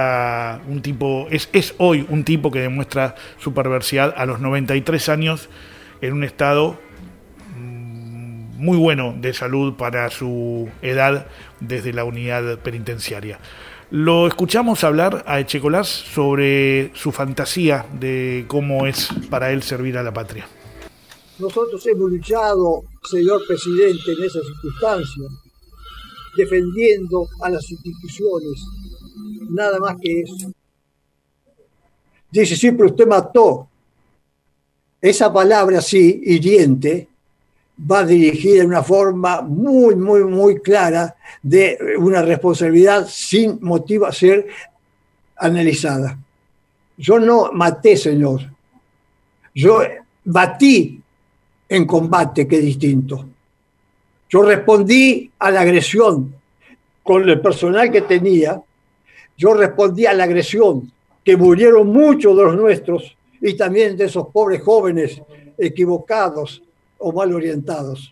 hoy un tipo que demuestra su perversidad a los 93 años en un estado muy bueno de salud para su edad desde la unidad penitenciaria. Lo escuchamos hablar a Echecolás sobre su fantasía de cómo es para él servir a la patria. Nosotros hemos luchado, señor presidente, en esas circunstancias, defendiendo a las instituciones, nada más que eso. Dice, sí, pero usted mató. Esa palabra así, hiriente, va dirigida en una forma muy, muy, muy clara de una responsabilidad sin motivo a ser analizada. Yo no maté, señor. Yo batí en combate, que es distinto. Yo respondí a la agresión con el personal que tenía. Yo respondí a la agresión, que murieron muchos de los nuestros y también de esos pobres jóvenes equivocados o mal orientados.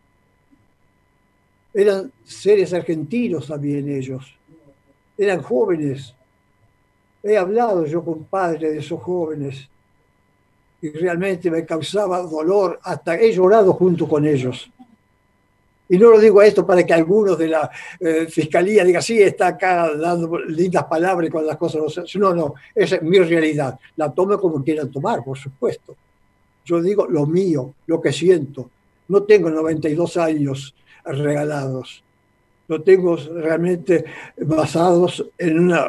Eran seres argentinos también ellos. Eran jóvenes. He hablado yo con padres de esos jóvenes y realmente me causaba dolor, hasta he llorado junto con ellos. Y no lo digo esto para que algunos de la fiscalía digan, sí, está acá dando lindas palabras cuando las cosas no se... No, esa es mi realidad. La tomo como quieran tomar, por supuesto. Yo digo lo mío, lo que siento. No tengo 92 años regalados. Lo tengo realmente basados en una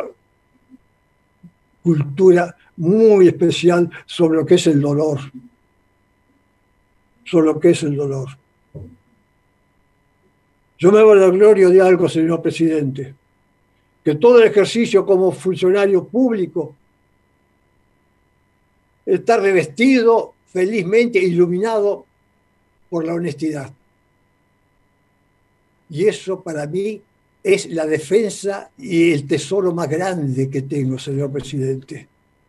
cultura muy especial sobre lo que es el dolor. Sobre lo que es el dolor. Yo me vanaglorio de algo, señor presidente, que todo el ejercicio como funcionario público está revestido, felizmente iluminado por la honestidad. Y eso para mí es la defensa y el tesoro más grande que tengo, señor presidente.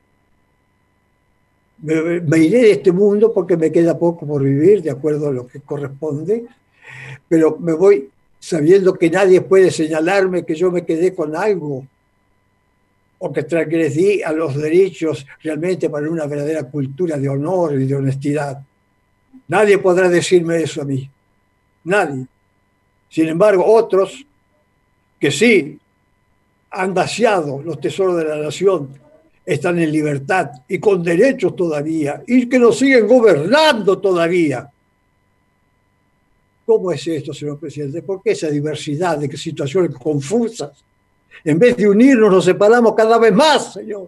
Me iré de este mundo porque me queda poco por vivir, de acuerdo a lo que corresponde, pero me voy sabiendo que nadie puede señalarme que yo me quedé con algo o que transgredí a los derechos realmente para una verdadera cultura de honor y de honestidad. Nadie podrá decirme eso a mí. Nadie. Sin embargo, otros que sí han vaciado los tesoros de la nación están en libertad y con derechos todavía, y que nos siguen gobernando todavía. ¿Cómo es esto, señor presidente? ¿Por qué esa diversidad de situaciones confusas? En vez de unirnos, nos separamos cada vez más, señor.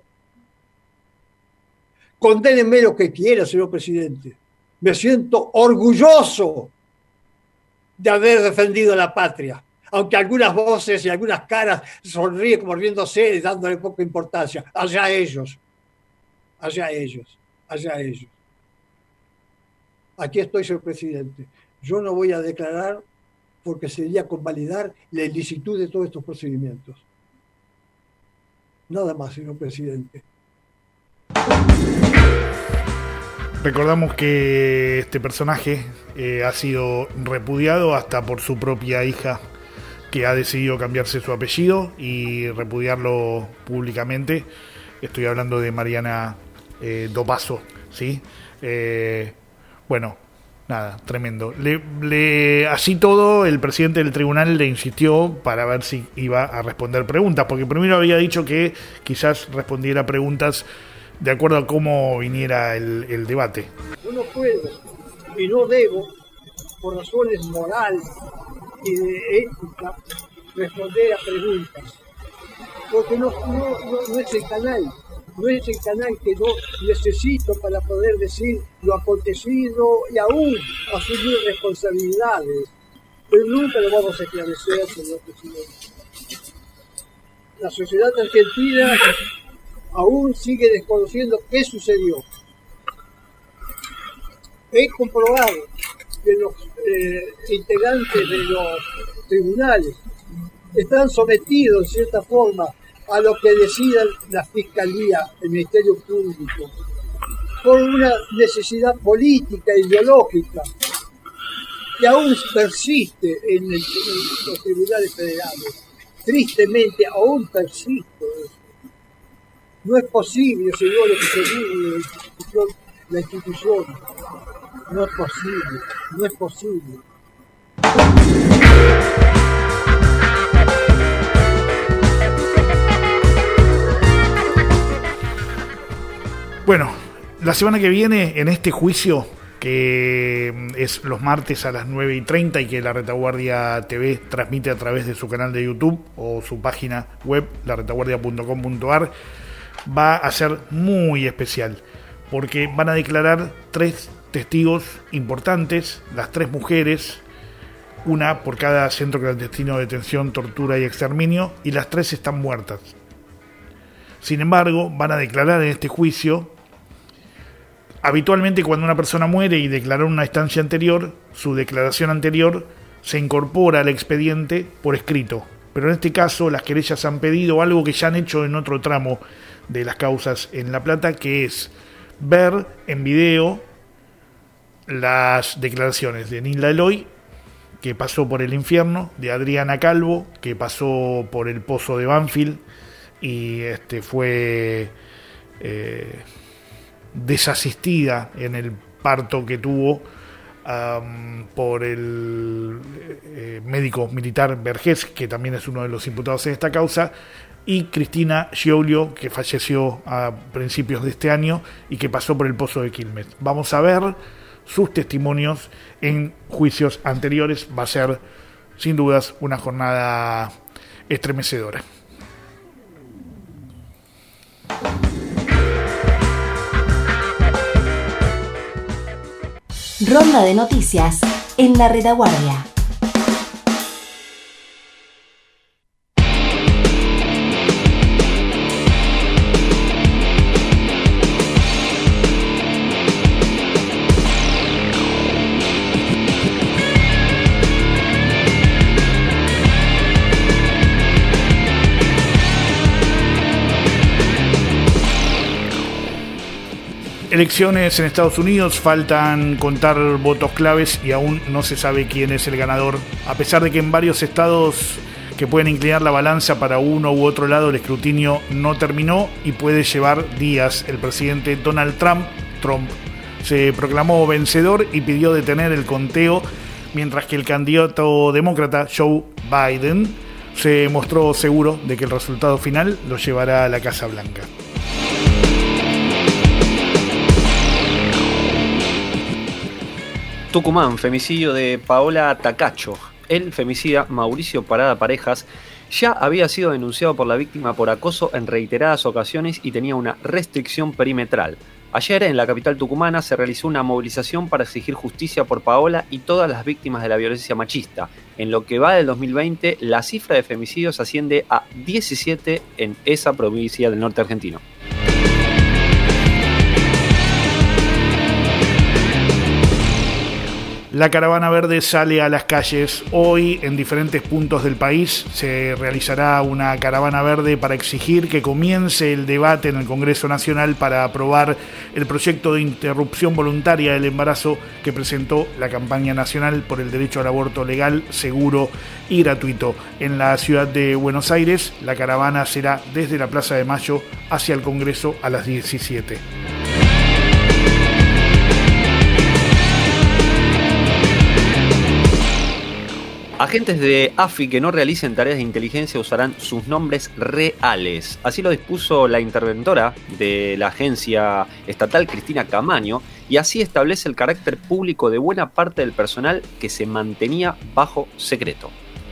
Condénenme lo que quiera, señor presidente. Me siento orgulloso de haber defendido la patria, aunque algunas voces y algunas caras sonríen como riéndose y dándole poca importancia. Allá ellos, allá ellos, allá ellos. Aquí estoy, señor presidente. Yo no voy a declarar porque sería convalidar la ilicitud de todos estos procedimientos. Nada más, señor presidente. Recordamos que este personaje ha sido repudiado hasta por su propia hija, que ha decidido cambiarse su apellido y repudiarlo públicamente. Estoy hablando de Mariana Dopazo, ¿sí? Bueno, nada, tremendo. Así todo, el presidente del tribunal le insistió para ver si iba a responder preguntas, porque primero había dicho que quizás respondiera preguntas de acuerdo a cómo viniera el debate. Yo no puedo y no debo, por razones morales y de ética, responder a preguntas, porque no es el canal. No es el canal que yo necesito para poder decir lo acontecido y aún asumir responsabilidades. Pero nunca lo vamos a esclarecer, señor presidente. La sociedad argentina aún sigue desconociendo qué sucedió. He comprobado que los integrantes de los tribunales están sometidos, en cierta forma, a lo que decida la Fiscalía, el Ministerio Público, por una necesidad política, ideológica, que aún persiste en los tribunales federales. Tristemente, aún persiste. No es posible, señor, lo que se dice la institución. No es posible, no es posible. Bueno, la semana que viene, en este juicio, que es los martes a las 9:30 y que La Retaguardia TV transmite a través de su canal de YouTube o su página web, laretaguardia.com.ar, va a ser muy especial, porque van a declarar 3 testigos importantes, las 3 mujeres, una por cada centro clandestino de detención, tortura y exterminio, y las 3 están muertas. Sin embargo, van a declarar en este juicio. Habitualmente, cuando una persona muere y declaró en una instancia anterior, su declaración anterior se incorpora al expediente por escrito. Pero en este caso, las querellas han pedido algo que ya han hecho en otro tramo de las causas en La Plata, que es ver en video las declaraciones de Nilda Eloy, que pasó por el infierno, de Adriana Calvo, que pasó por el pozo de Banfield y fue desasistida en el parto que tuvo por el médico militar Vergés, que también es uno de los imputados en esta causa, y Cristina Giolio, que falleció a principios de este año y que pasó por el pozo de Quilmes. Vamos a ver sus testimonios en juicios anteriores. Va a ser, sin dudas, una jornada estremecedora. Ronda de noticias en La Retaguardia. elecciones en Estados Unidos, faltan contar votos claves y aún no se sabe quién es el ganador, a pesar de que en varios estados que pueden inclinar la balanza para uno u otro lado, el escrutinio no terminó y puede llevar días. El presidente Donald Trump se proclamó vencedor y pidió detener el conteo, mientras que el candidato demócrata Joe Biden se mostró seguro de que el resultado final lo llevará a la Casa Blanca. Tucumán, femicidio de Paola Tacacho. El femicida Mauricio Parada Parejas ya había sido denunciado por la víctima por acoso en reiteradas ocasiones y tenía una restricción perimetral. Ayer en la capital tucumana se realizó una movilización para exigir justicia por Paola y todas las víctimas de la violencia machista. En lo que va del 2020, la cifra de femicidios asciende a 17 en esa provincia del norte argentino. La Caravana Verde sale a las calles. Hoy en diferentes puntos del país se realizará una Caravana Verde para exigir que comience el debate en el Congreso Nacional para aprobar el proyecto de interrupción voluntaria del embarazo que presentó la Campaña Nacional por el Derecho al Aborto Legal, Seguro y Gratuito. En la ciudad de Buenos Aires, la caravana será desde la Plaza de Mayo hacia el Congreso a las 17. Agentes de AFI que no realicen tareas de inteligencia usarán sus nombres reales. Así lo dispuso la interventora de la agencia estatal, Cristina Camaño, y así establece el carácter público de buena parte del personal que se mantenía bajo secreto.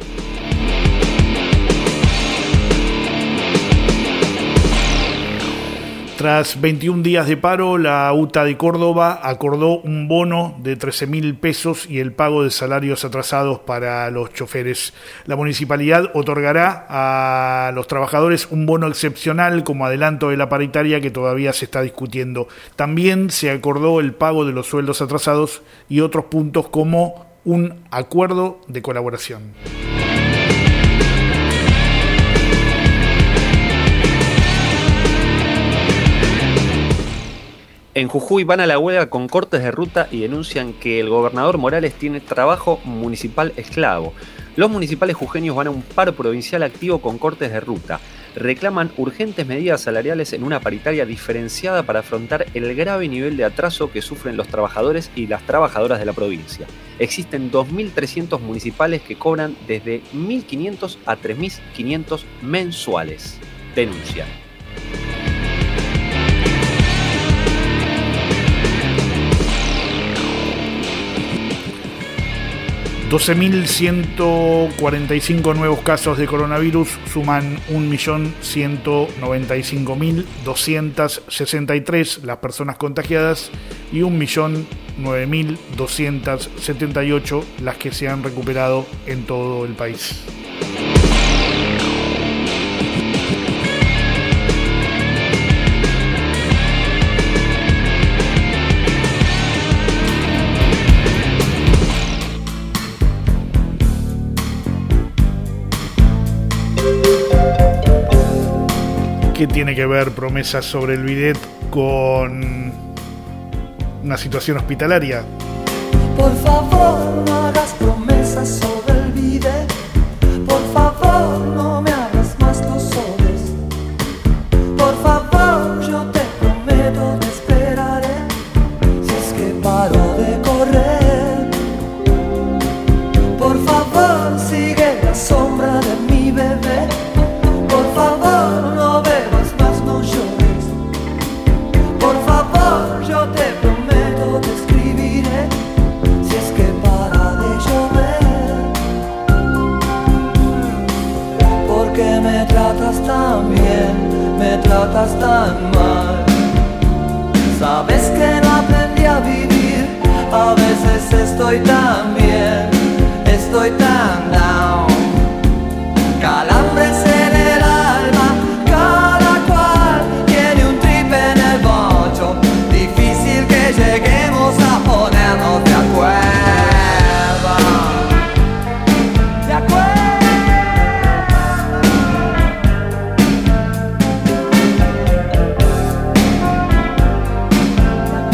Tras 21 días de paro, la UTA de Córdoba acordó un bono de 13.000 pesos y el pago de salarios atrasados para los choferes. La municipalidad otorgará a los trabajadores un bono excepcional como adelanto de la paritaria que todavía se está discutiendo. También se acordó el pago de los sueldos atrasados y otros puntos como un acuerdo de colaboración. En Jujuy van a la huelga con cortes de ruta y denuncian que el gobernador Morales tiene trabajo municipal esclavo. Los municipales jujeños van a un paro provincial activo con cortes de ruta. Reclaman urgentes medidas salariales en una paritaria diferenciada para afrontar el grave nivel de atraso que sufren los trabajadores y las trabajadoras de la provincia. Existen 2.300 municipales que cobran desde 1.500 a 3.500 mensuales. Denuncian. $12.145 nuevos casos de coronavirus suman 1.195.263 las personas contagiadas y 1.009.278 las que se han recuperado en todo el país. ¿Qué tiene que ver promesas sobre el bidet con una situación hospitalaria? Por favor, no hagas promesas sobre el bidet. Por favor, no me hagas más tus soles. Por favor, yo te prometo te esperaré. Si es que paro de correr. Por favor, sigue la sombra de mi bebé. Por favor, no bebas más, no llores. Por favor, yo te prometo te escribiré. Si es que para de llover. Porque me tratas tan bien, me tratas tan mal. Sabes que no aprendí a vivir. A veces estoy tan bien, estoy tan down. Calambres en el alma, cada cual tiene un trip en el bocho. Difícil que lleguemos a ponernos de acuerdo. De acuerdo. De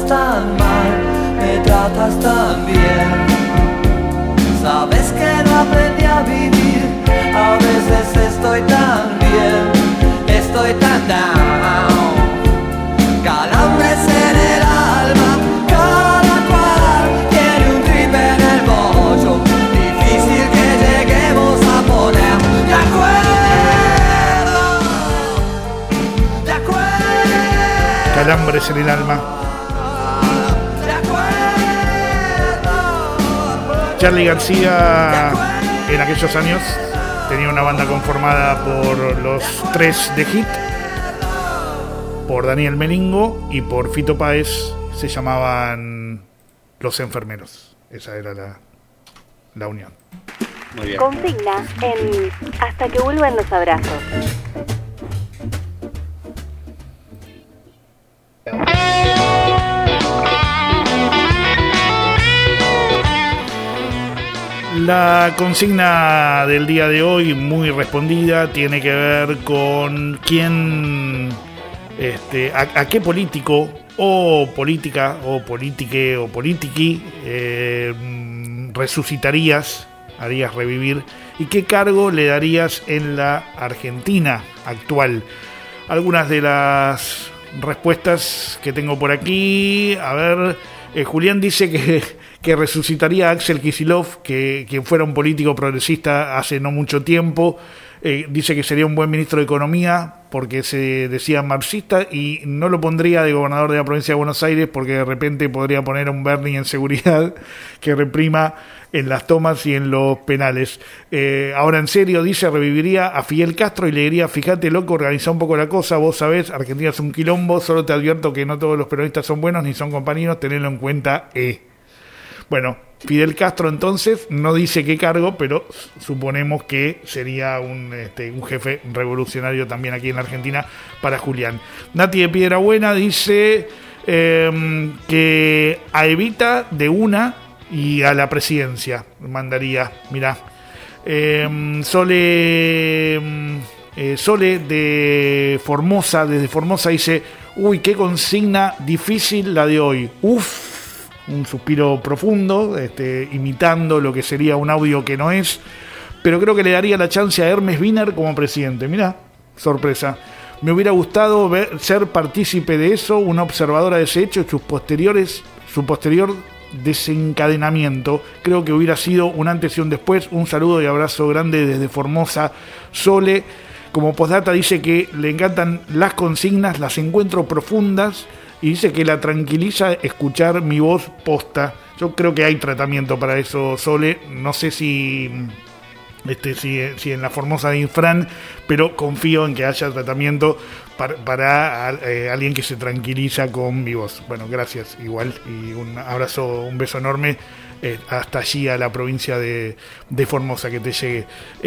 tan mal, me tratas tan bien. Sabes que no aprendí a vivir, a veces estoy tan bien, estoy tan down. Calambres en el alma, cada cual tiene un trip en el bollo, difícil que lleguemos a poner de acuerdo. Calambres en el alma. Charly García en aquellos años tenía una banda conformada por los 3 de Hit, por Daniel Melingo y por Fito Páez. Se llamaban Los Enfermeros. Esa era la unión. Muy bien. Consigna en Hasta que vuelvan los abrazos. La consigna del día de hoy, muy respondida, tiene que ver con quién, a qué político o política o politique o politiqui resucitarías, harías revivir, y qué cargo le darías en la Argentina actual. Algunas de las respuestas que tengo por aquí, a ver, Julián dice que resucitaría a Axel Kicillof, quien fuera un político progresista hace no mucho tiempo. Dice que sería un buen ministro de Economía porque se decía marxista, y no lo pondría de gobernador de la provincia de Buenos Aires porque de repente podría poner a un Bernie en seguridad que reprima en las tomas y en los penales. Ahora en serio, dice, reviviría a Fidel Castro y le diría: fíjate, loco, organizá un poco la cosa, vos sabés, Argentina es un quilombo, solo te advierto que no todos los peronistas son buenos ni son compañeros, tenedlo en cuenta. Bueno, Fidel Castro entonces no dice qué cargo, pero suponemos que sería un jefe revolucionario también aquí en la Argentina para Julián. Nati de Piedrabuena dice que a Evita de una y a la presidencia mandaría, mirá. Sole de Formosa, desde Formosa, dice: uy, qué consigna difícil la de hoy. Un suspiro profundo, imitando lo que sería un audio que no es, pero creo que le daría la chance a Hermes Wiener como presidente. Mirá, sorpresa. Me hubiera gustado ser partícipe de eso, una observadora de ese hecho, su posterior desencadenamiento. Creo que hubiera sido un antes y un después. Un saludo y abrazo grande desde Formosa, Sole. Como postdata dice que le encantan las consignas, las encuentro profundas, y dice que la tranquiliza escuchar mi voz posta. Yo creo que hay tratamiento para eso, Sole. No sé si en la Formosa de Infran, pero confío en que haya tratamiento para alguien que se tranquiliza con mi voz. Bueno, gracias igual, y un abrazo, un beso enorme hasta allí a la provincia de Formosa, que te llegue.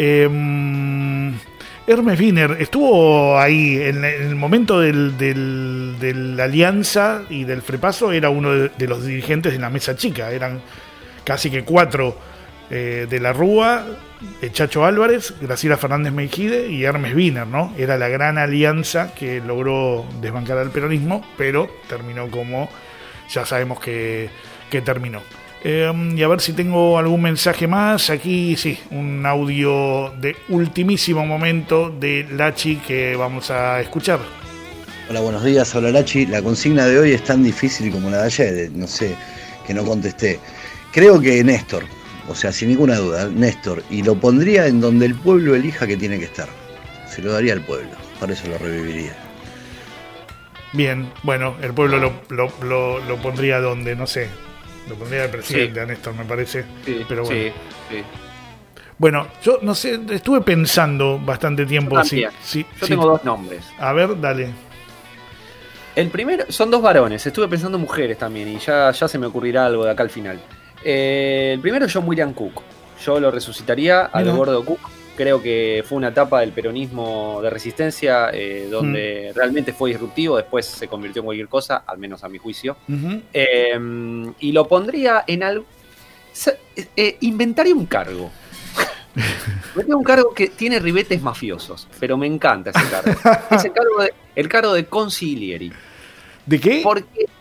Hermes Wiener estuvo ahí en el momento de la alianza y del Frepaso, era uno de los dirigentes de la mesa chica, eran casi que 4 de la Rúa, Chacho Álvarez, Graciela Fernández Meijide y Hermes Wiener, ¿no? Era la gran alianza que logró desbancar al peronismo, pero terminó como ya sabemos que terminó. Y a ver si tengo algún mensaje más. Aquí sí, un audio de ultimísimo momento de Lachi que vamos a escuchar. Hola, buenos días, habla Lachi. La consigna de hoy es tan difícil como la de ayer, no sé, que no contesté. Creo que Néstor, o sea, sin ninguna duda, Néstor, y lo pondría en donde el pueblo elija que tiene que estar. Se lo daría al pueblo, por eso lo reviviría. Bien, bueno, el pueblo lo pondría donde, no sé. Lo pondría de presidente, sí. A Néstor, me parece. Sí, pero bueno. Sí. Bueno, yo no sé, estuve pensando bastante tiempo. Yo tengo 2 nombres. A ver, dale. El primero, son 2 varones. Estuve pensando en mujeres también, y ya se me ocurrirá algo de acá al final. El primero es John William Cook. Yo lo resucitaría al gordo Cook. Creo que fue una etapa del peronismo de resistencia donde realmente fue disruptivo. Después se convirtió en cualquier cosa, al menos a mi juicio. Y lo pondría en algo. Inventaría un cargo. Inventaría un cargo que tiene ribetes mafiosos, pero me encanta ese cargo. Es el cargo de consiglieri. ¿De qué? Porque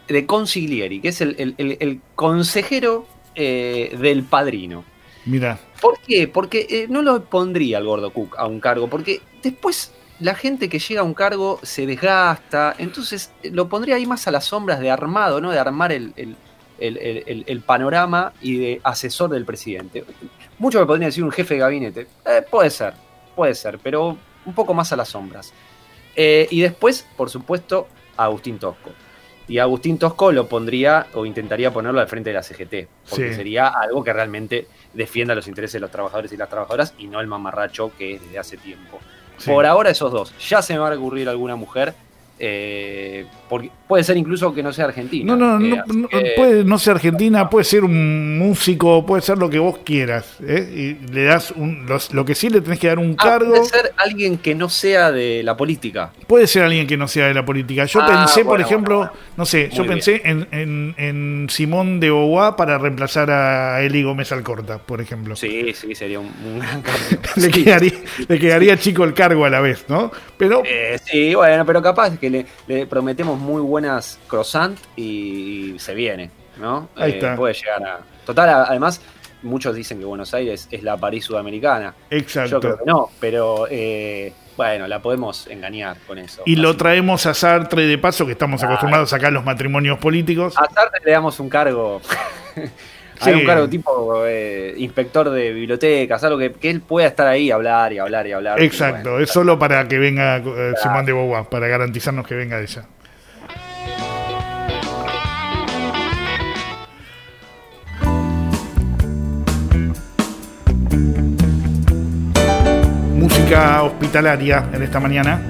de consiglieri, que es el consejero del padrino. Mira. ¿Por qué? Porque no lo pondría al Gordo Cook a un cargo, porque después la gente que llega a un cargo se desgasta, entonces lo pondría ahí más a las sombras de armado, ¿no? De armar el panorama y de asesor del presidente. Muchos me podrían decir un jefe de gabinete. Puede ser, pero un poco más a las sombras. Y después, por supuesto, Agustín Tosco. Y Agustín Tosco lo pondría o intentaría ponerlo al frente de la CGT, porque sería algo que realmente defienda los intereses de los trabajadores y las trabajadoras y no el mamarracho que es desde hace tiempo. Sí. Por ahora esos dos. Ya se me va a ocurrir alguna mujer, porque puede ser incluso que no sea argentina. Puede no ser argentina, puede ser un músico, puede ser lo que vos quieras. Y le das lo que sí le tenés que dar un cargo. Puede ser alguien que no sea de la política. Puede ser alguien que no sea de la política. Yo pensé, por ejemplo, no sé, yo pensé en Simón de Beauvoir para reemplazar a Eli Gómez Alcorta, por ejemplo. Sí, sería un gran cambio. le quedaría chico el cargo a la vez, ¿no? Pero sí, bueno, pero capaz que le prometemos muy buenas croissant y se viene, ¿no? Ahí está. Puede llegar a... Total, además, muchos dicen que Buenos Aires es la París sudamericana. Exacto. Yo creo que no, pero bueno, la podemos engañar con eso. Y lo traemos a Sartre de paso, que estamos acostumbrados acá a los matrimonios políticos. A Sartre le damos un cargo... Hay un cargo tipo inspector de bibliotecas, algo que él pueda estar ahí, hablar. Exacto, bueno, es solo para que venga Simón de Beauvoir, para garantizarnos que venga ella. Música hospitalaria en esta mañana.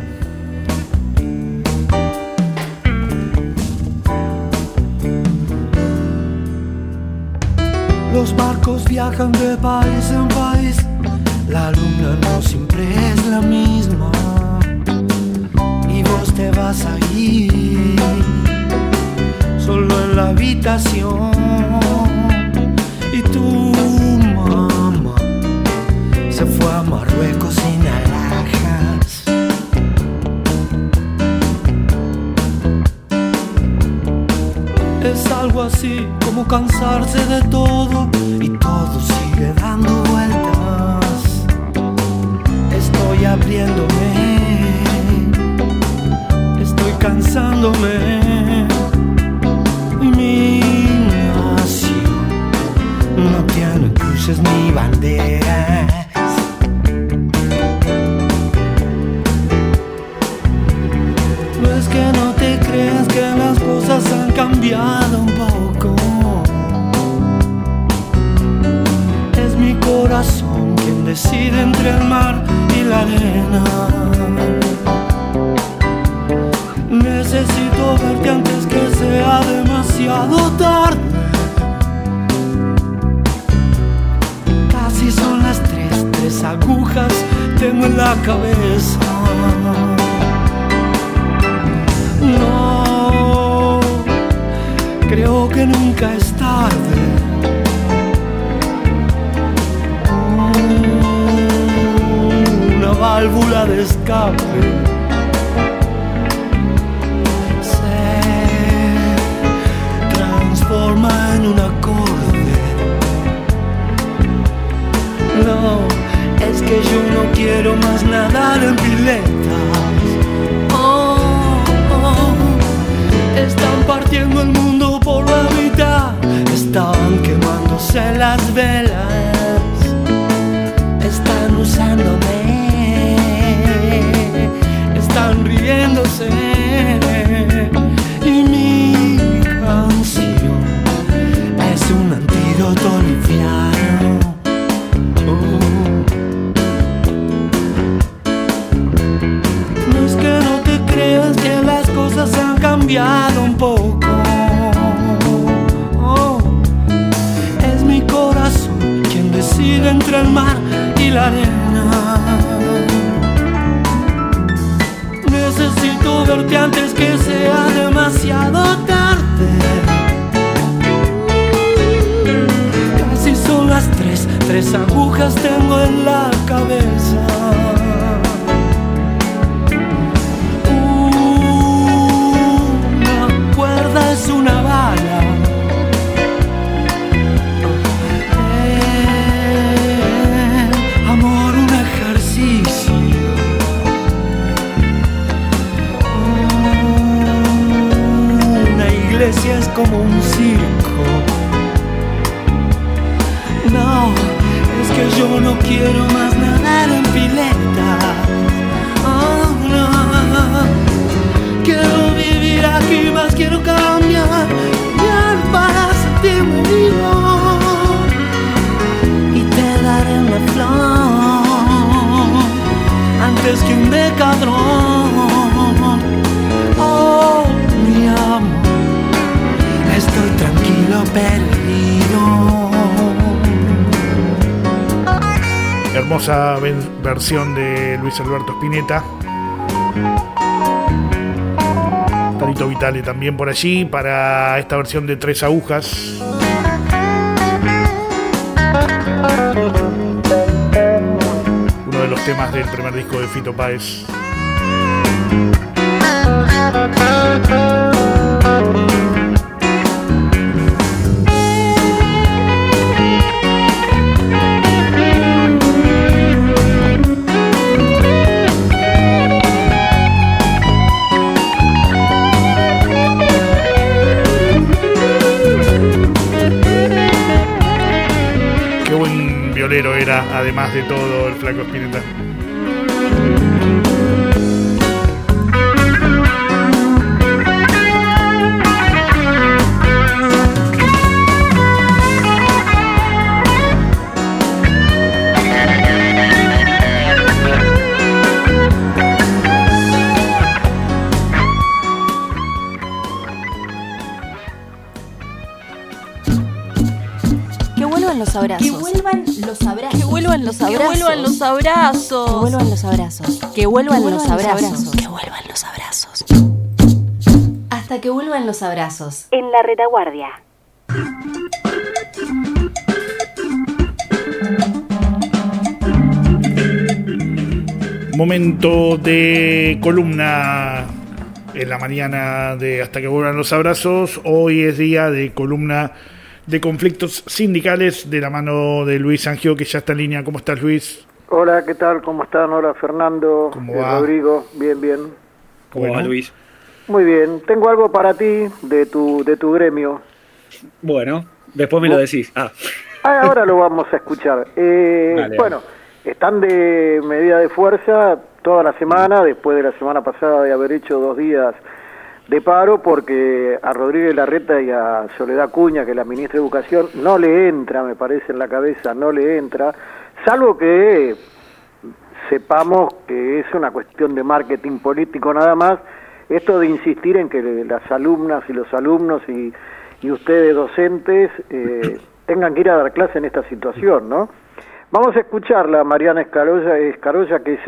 Los barcos viajan de país en país, la luna no siempre es la misma, y vos te vas a ir solo en la habitación, y tu mamá se fue a Marruecos sin alhajas. Es algo así como cansarse de todo y todo sigue dando vueltas. Estoy abriéndome, estoy cansándome. Mi nación no tiene cruces ni banderas. No es que no te creas que las cosas han cambiado un poco. Es mi corazón quien decide entre el mar y la arena. Necesito verte antes que sea demasiado tarde. Casi son las 3 agujas tengo en la cabeza. No, creo que nunca es tarde. Una válvula de escape se transforma en un acorde. No, es que yo no quiero más nadar en piletas. Están partiendo el mundo por la mitad, están quemándose las velas, están usándome, están riéndose, y mi canción es un antídoto liviano. No es que no te creas que las cosas han cambiado un poco. Es mi corazón quien decide entre el mar y la arena. Necesito verte antes que sea demasiado tarde. Casi son las 3 agujas tengo en la cabeza. Es una como un circo. No, es que yo no quiero más nadar en pileta. Oh, no, quiero vivir aquí, más quiero cambiar para sentirme vivo. Y te daré una flor antes que un decadrón. Oh, mi amor, estoy tranquilo, perdido. Hermosa versión de Luis Alberto Spinetta. Tarito Vitale también por allí para esta versión de Tres Agujas. Uno de los temas del primer disco de Fito Páez. Qué buen violero era, además de todo, el Flaco Spinetta. Los abrazos. Que vuelvan los abrazos. Que vuelvan los abrazos. Que vuelvan los abrazos. Que vuelvan los abrazos. Que vuelvan los abrazos. Que vuelvan los abrazos. Hasta que vuelvan los abrazos. En la retaguardia. Momento de columna en la mañana de Hasta que vuelvan los abrazos. Hoy es día de columna de conflictos sindicales de la mano de Luis Sangio, que ya está en línea. ¿Cómo estás, Luis? Hola, ¿qué tal? ¿Cómo están? Hola, Fernando. ¿Cómo va? Rodrigo, bien, bien. ¿Cómo va, Luis? Muy bien. Tengo algo para ti de tu gremio. Bueno, después me lo decís. Ahora lo vamos a escuchar. Bueno, están de medida de fuerza toda la semana, después de la semana pasada de haber hecho 2 días de paro, porque a Rodríguez Larreta y a Soledad Cuña, que es la ministra de Educación, no le entra, me parece, en la cabeza, no le entra, salvo que sepamos que es una cuestión de marketing político nada más, esto de insistir en que las alumnas y los alumnos y ustedes docentes tengan que ir a dar clase en esta situación, ¿no? Vamos a escucharla, Mariana Escarolla, que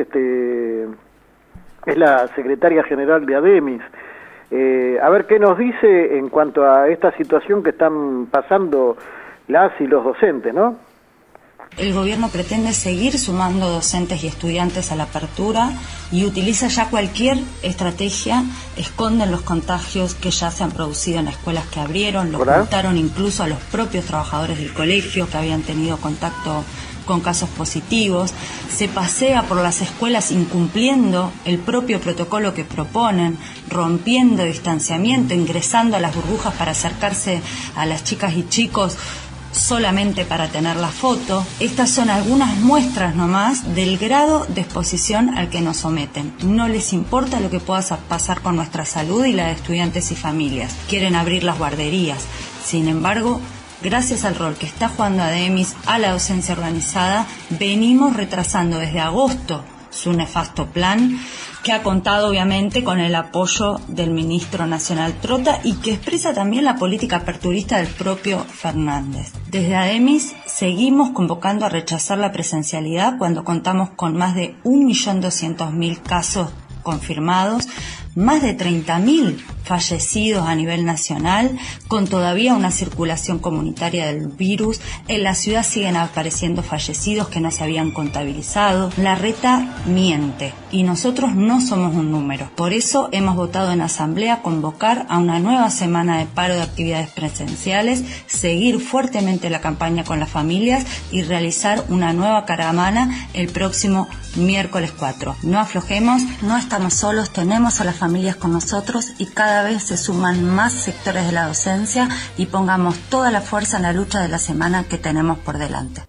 es la secretaria general de ADEMIS. A ver qué nos dice en cuanto a esta situación que están pasando las y los docentes, ¿no? El gobierno pretende seguir sumando docentes y estudiantes a la apertura y utiliza ya cualquier estrategia, esconden los contagios que ya se han producido en escuelas que abrieron, los ocultaron incluso a los propios trabajadores del colegio que habían tenido contacto con casos positivos, se pasea por las escuelas incumpliendo el propio protocolo que proponen, rompiendo distanciamiento, ingresando a las burbujas para acercarse a las chicas y chicos solamente para tener la foto. Estas son algunas muestras nomás del grado de exposición al que nos someten. No les importa lo que pueda pasar con nuestra salud y la de estudiantes y familias. Quieren abrir las guarderías. Sin embargo, gracias al rol que está jugando ADEMIS a la docencia organizada, venimos retrasando desde agosto su nefasto plan, que ha contado obviamente con el apoyo del ministro nacional Trota y que expresa también la política aperturista del propio Fernández. Desde ADEMIS seguimos convocando a rechazar la presencialidad cuando contamos con más de 1.200.000 casos confirmados, más de 30.000 fallecidos a nivel nacional, con todavía una circulación comunitaria del virus. En la ciudad siguen apareciendo fallecidos que no se habían contabilizado. Larreta miente y nosotros no somos un número. Por eso hemos votado en asamblea convocar a una nueva semana de paro de actividades presenciales, seguir fuertemente la campaña con las familias y realizar una nueva caravana el próximo miércoles 4. No aflojemos, no estamos solos, tenemos a las familias con nosotros y cada cada vez se suman más sectores de la docencia y pongamos toda la fuerza en la lucha de la semana que tenemos por delante.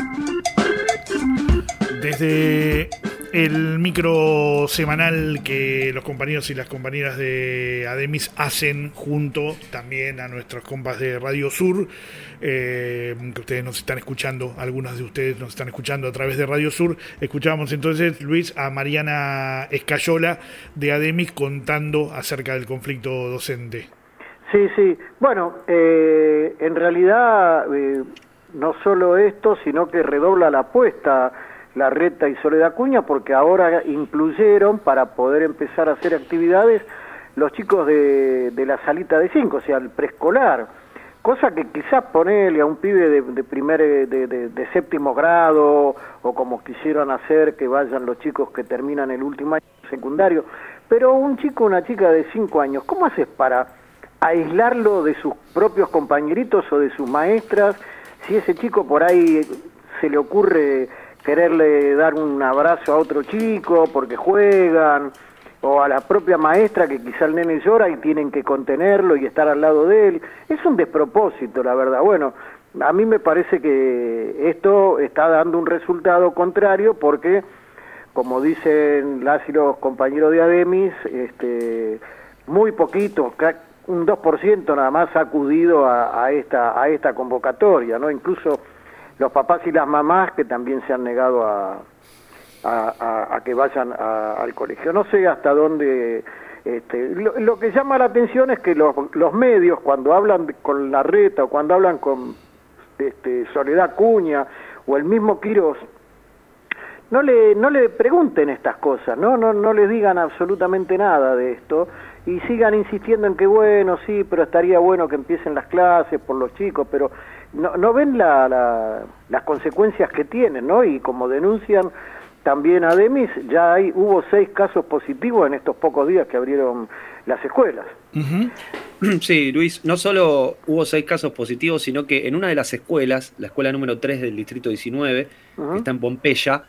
Desde el micro semanal que los compañeros y las compañeras de ADEMIS hacen junto también a nuestros compas de Radio Sur, que ustedes nos están escuchando, algunos de ustedes nos están escuchando a través de Radio Sur. Escuchábamos entonces, Luis, a Mariana Escayola de ADEMIS contando acerca del conflicto docente. Sí. Bueno, en realidad no solo esto, sino que redobla la apuesta Larreta y Soledad Acuña, porque ahora incluyeron, para poder empezar a hacer actividades, los chicos de la salita de 5, o sea, el preescolar, cosa que quizás ponerle a un pibe de séptimo grado, o como quisieron hacer que vayan los chicos que terminan el último año secundario, pero un chico o una chica de 5 años, ¿cómo haces para aislarlo de sus propios compañeritos o de sus maestras, si ese chico por ahí se le ocurre quererle dar un abrazo a otro chico porque juegan, o a la propia maestra que quizá el nene llora y tienen que contenerlo y estar al lado de él? Es un despropósito, la verdad. Bueno, a mí me parece que esto está dando un resultado contrario porque, como dicen las y los compañeros de ADEMIS, muy poquito, un 2% nada más ha acudido a esta convocatoria, ¿no? Incluso los papás y las mamás que también se han negado a que vayan al colegio. No sé hasta dónde... Lo que llama la atención es que los medios, cuando hablan con Larreta o cuando hablan con Soledad Acuña o el mismo Quirós, no le pregunten estas cosas, no les digan absolutamente nada de esto y sigan insistiendo en que bueno, sí, pero estaría bueno que empiecen las clases por los chicos, pero no ven las consecuencias que tienen, ¿no? Y como denuncian también ADEMIS, hubo 6 casos positivos en estos pocos días que abrieron las escuelas. Uh-huh. Sí, Luis, no solo hubo 6 casos positivos, sino que en una de las escuelas, la escuela número 3 del distrito 19, uh-huh, que está en Pompeya,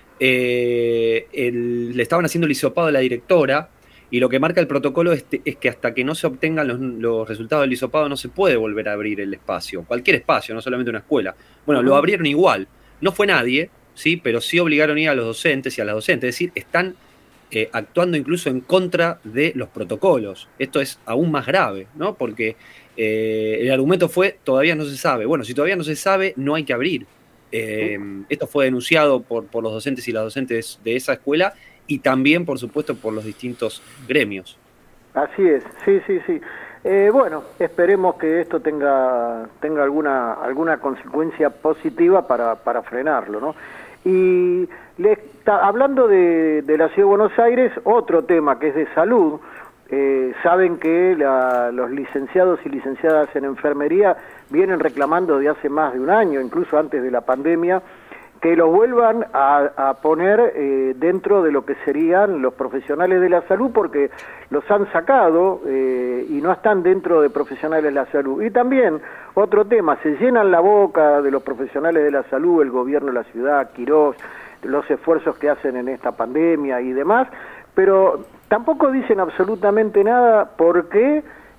le estaban haciendo el hisopado a la directora, y lo que marca el protocolo es que hasta que no se obtengan los resultados del hisopado no se puede volver a abrir el espacio, cualquier espacio, no solamente una escuela. Bueno, lo abrieron igual, no fue nadie, sí, pero sí obligaron a ir a los docentes y a las docentes, es decir, están actuando incluso en contra de los protocolos. Esto es aún más grave, ¿no? Porque el argumento fue, todavía no se sabe. Bueno, si todavía no se sabe, no hay que abrir. Esto fue denunciado por los docentes y las docentes de esa escuela y también, por supuesto, por los distintos gremios. Así es, sí. Bueno, esperemos que esto tenga alguna consecuencia positiva para frenarlo, ¿no? Y hablando de la Ciudad de Buenos Aires, otro tema que es de salud. Saben que los licenciados y licenciadas en enfermería vienen reclamando de hace más de un año, incluso antes de la pandemia, que los vuelvan a poner dentro de lo que serían los profesionales de la salud, porque los han sacado y no están dentro de profesionales de la salud. Y también, otro tema, se llenan la boca de los profesionales de la salud, el gobierno de la ciudad, Quirós, los esfuerzos que hacen en esta pandemia y demás, pero tampoco dicen absolutamente nada porque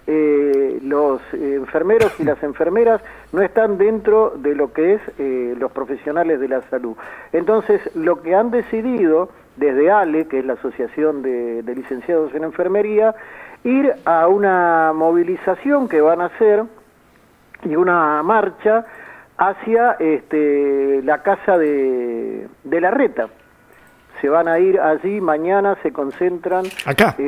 los enfermeros y las enfermeras no están dentro de lo que es los profesionales de la salud. Entonces, lo que han decidido desde ALE, que es la Asociación de Licenciados en Enfermería, ir a una movilización que van a hacer y una marcha hacia la casa de Larreta. Se van a ir allí, mañana se concentran acá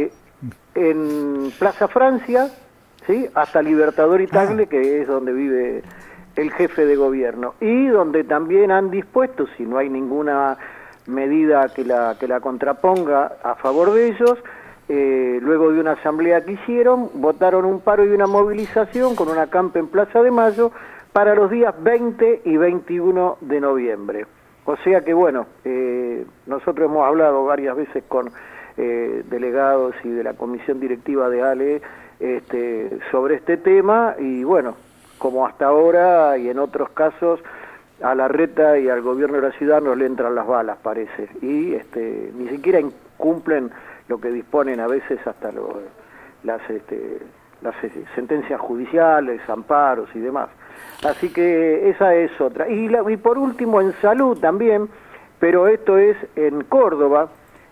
en Plaza Francia, ¿sí?, hasta Libertador y Tagle, que es donde vive el jefe de gobierno, y donde también han dispuesto, si no hay ninguna medida que la contraponga a favor de ellos, luego de una asamblea que hicieron, votaron un paro y una movilización con una acampe en Plaza de Mayo para los días 20 y 21 de noviembre. O sea que bueno, nosotros hemos hablado varias veces con delegados y de la comisión directiva de ALE sobre este tema, y bueno, como hasta ahora y en otros casos, a Larreta y al gobierno de la ciudad no le entran las balas, parece, y ni siquiera cumplen lo que disponen a veces hasta las sentencias judiciales, amparos y demás. Así que esa es otra. Y por último, en salud también, pero esto es en Córdoba,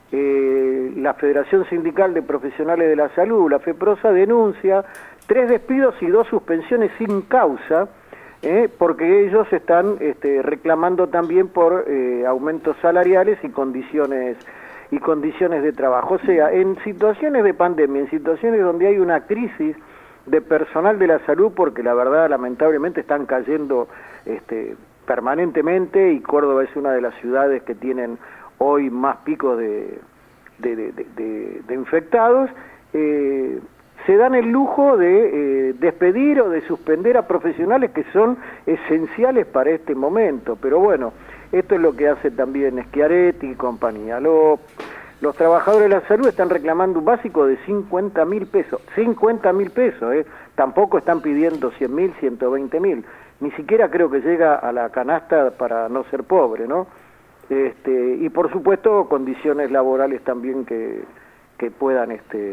la Federación Sindical de Profesionales de la Salud, la FEPROSA, denuncia 3 despidos y 2 suspensiones sin causa, porque ellos están reclamando también por aumentos salariales y condiciones de trabajo. O sea, en situaciones de pandemia, en situaciones donde hay una crisis de personal de la salud, porque la verdad lamentablemente están cayendo permanentemente, y Córdoba es una de las ciudades que tienen hoy más picos de infectados, se dan el lujo de despedir o de suspender a profesionales que son esenciales para este momento. Pero bueno, esto es lo que hace también Schiaretti y compañía. Los trabajadores de la salud están reclamando un básico de 50.000 pesos. 50.000 pesos, tampoco están pidiendo 100.000, 120.000. Ni siquiera creo que llega a la canasta para no ser pobre, ¿no? Y por supuesto condiciones laborales también que puedan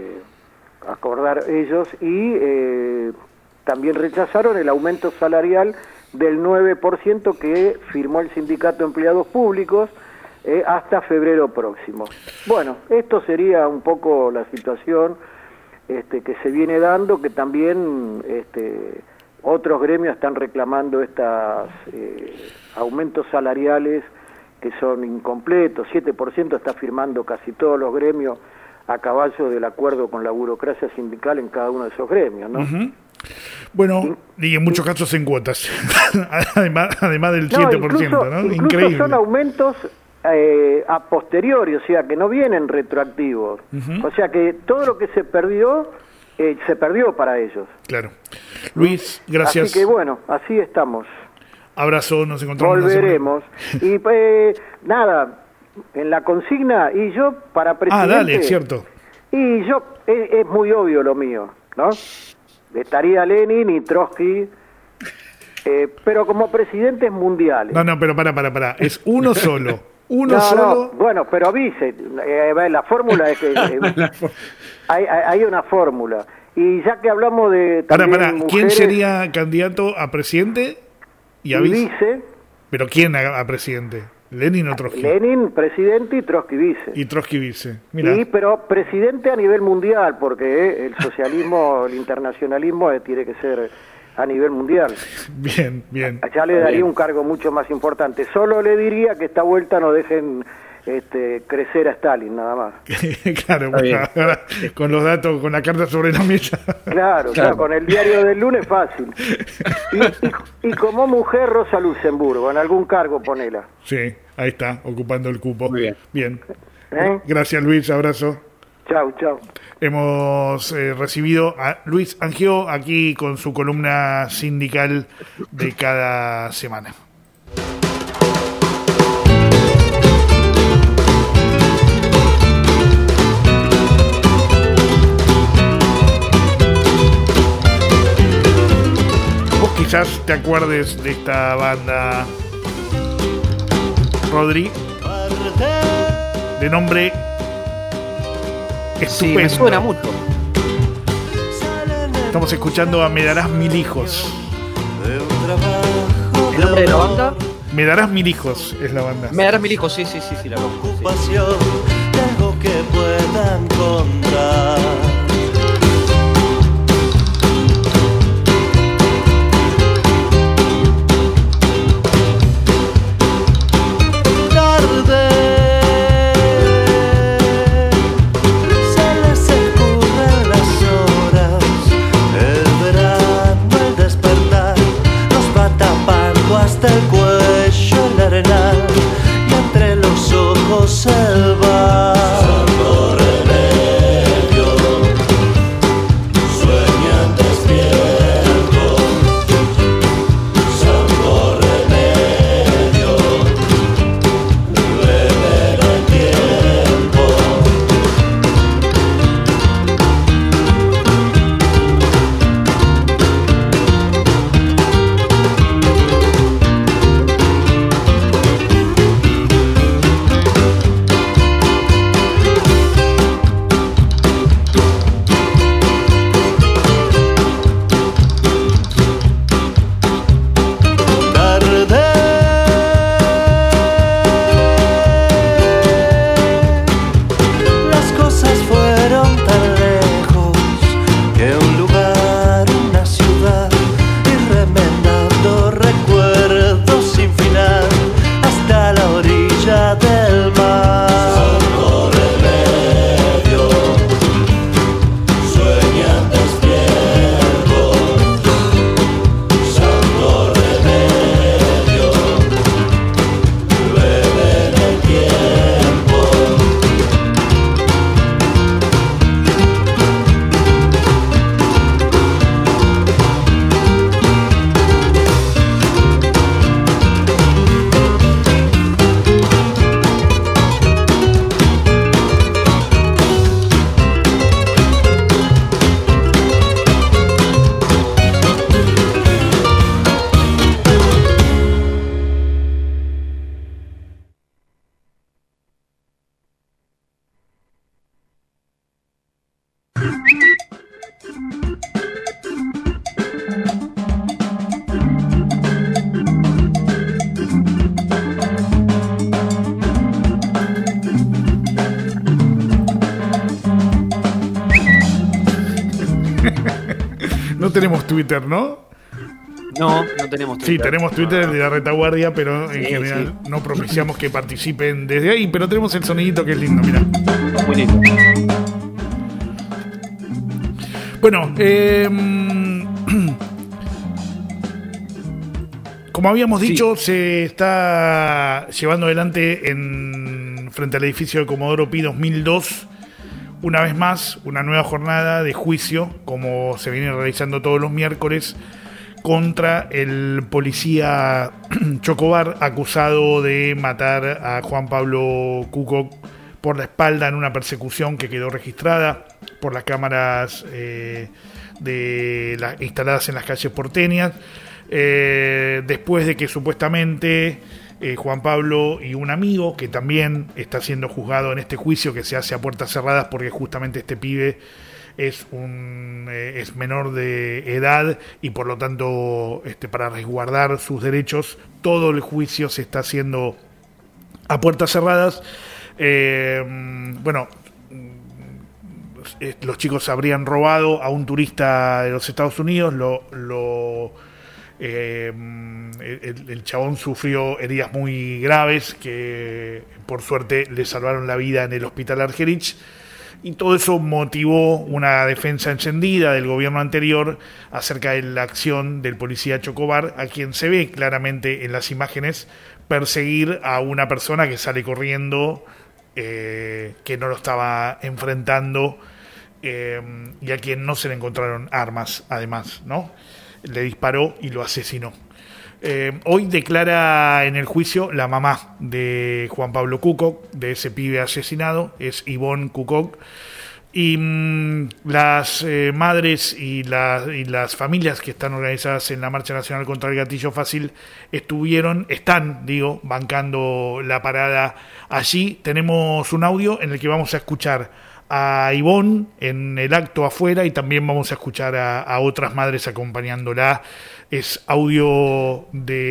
acordar ellos, y también rechazaron el aumento salarial del 9% que firmó el Sindicato de Empleados Públicos hasta febrero próximo. Bueno, esto sería un poco la situación que se viene dando, que también otros gremios están reclamando estos aumentos salariales que son incompletos. 7% está firmando casi todos los gremios a caballo del acuerdo con la burocracia sindical en cada uno de esos gremios, ¿no? Uh-huh. Bueno, y en muchos casos en cuotas, además del 7%, ¿no? Incluso Increíble. Son aumentos a posteriori, o sea, que no vienen retroactivos. Uh-huh. O sea, que todo lo que se perdió para ellos. Claro. Luis, gracias. Así que bueno, así estamos. Abrazo, nos encontramos. Volveremos. Y nada, en la consigna, y yo para presidente... dale, cierto. Y yo, es muy obvio lo mío, ¿no? Estaría Lenin y Trotsky, pero como presidentes mundiales. No, pero para. Es uno solo. Solo. No, bueno, pero avise. La fórmula es que... hay una fórmula. Y ya que hablamos de... Para. Mujeres, ¿Quién sería candidato a presidente? Y vice. ¿Pero quién a presidente? ¿Lenin o Trotsky? Lenin, presidente, y Trotsky vice. Y Trotsky vice. Mirá. Pero presidente a nivel mundial, porque el socialismo, el internacionalismo tiene que ser a nivel mundial. Bien. Ya le daría un cargo mucho más importante. Solo le diría que esta vuelta no dejen crecer a Stalin, nada más. Claro, ahora, con los datos, con la carta sobre la mesa. Claro, con el diario del lunes fácil. Y como mujer, Rosa Luxemburgo, en algún cargo ponela. Sí, ahí está, ocupando el cupo. Muy bien. Gracias, Luis, abrazo. Chau. Hemos recibido a Luis Angió aquí con su columna sindical de cada semana. Quizás te acuerdes de esta banda, Rodri, de nombre estupendo. Sí, me suena mucho. Estamos escuchando a Me Darás Mil Hijos. ¿El nombre de la banda? Me Darás Mil Hijos es la banda. Me Darás Mil Hijos, sí, la conozco. Sí. De algo que pueda encontrar. Hasta el cuello el arenal y entre los ojos el bar. Santo remedio. tenemos Twitter, ¿no? No tenemos Twitter. Sí, tenemos Twitter de la retaguardia, pero en general no propiciamos que participen desde ahí. Pero tenemos el sonidito que es lindo, mira. Muy lindo. Bueno, como habíamos dicho, se está llevando adelante frente al edificio de Comodoro Pi 2002, una vez más, una nueva jornada de juicio, como se viene realizando todos los miércoles, contra el policía Chocobar, acusado de matar a Juan Pablo Cuco por la espalda en una persecución que quedó registrada por las cámaras instaladas en las calles porteñas, después de que supuestamente Juan Pablo y un amigo, que también está siendo juzgado en este juicio que se hace a puertas cerradas porque justamente este pibe es menor de edad y por lo tanto para resguardar sus derechos todo el juicio se está haciendo a puertas cerradas. Los chicos habrían robado a un turista de los Estados Unidos, el chabón sufrió heridas muy graves que por suerte le salvaron la vida en el hospital Argerich. Y todo eso motivó una defensa encendida del gobierno anterior acerca de la acción del policía Chocobar, a quien se ve claramente en las imágenes perseguir a una persona que sale corriendo, que no lo estaba enfrentando, y a quien no se le encontraron armas, además, ¿no? Le disparó y lo asesinó. Hoy declara en el juicio la mamá de Juan Pablo Cuco, de ese pibe asesinado, es Ivonne Cuco, y las madres y las familias que están organizadas en la Marcha Nacional contra el Gatillo Fácil están bancando la parada allí. Tenemos un audio en el que vamos a escuchar a Ivonne en el acto afuera y también vamos a escuchar a otras madres acompañándola. Es audio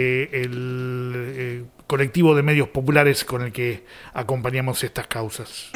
del colectivo de medios populares con el que acompañamos estas causas.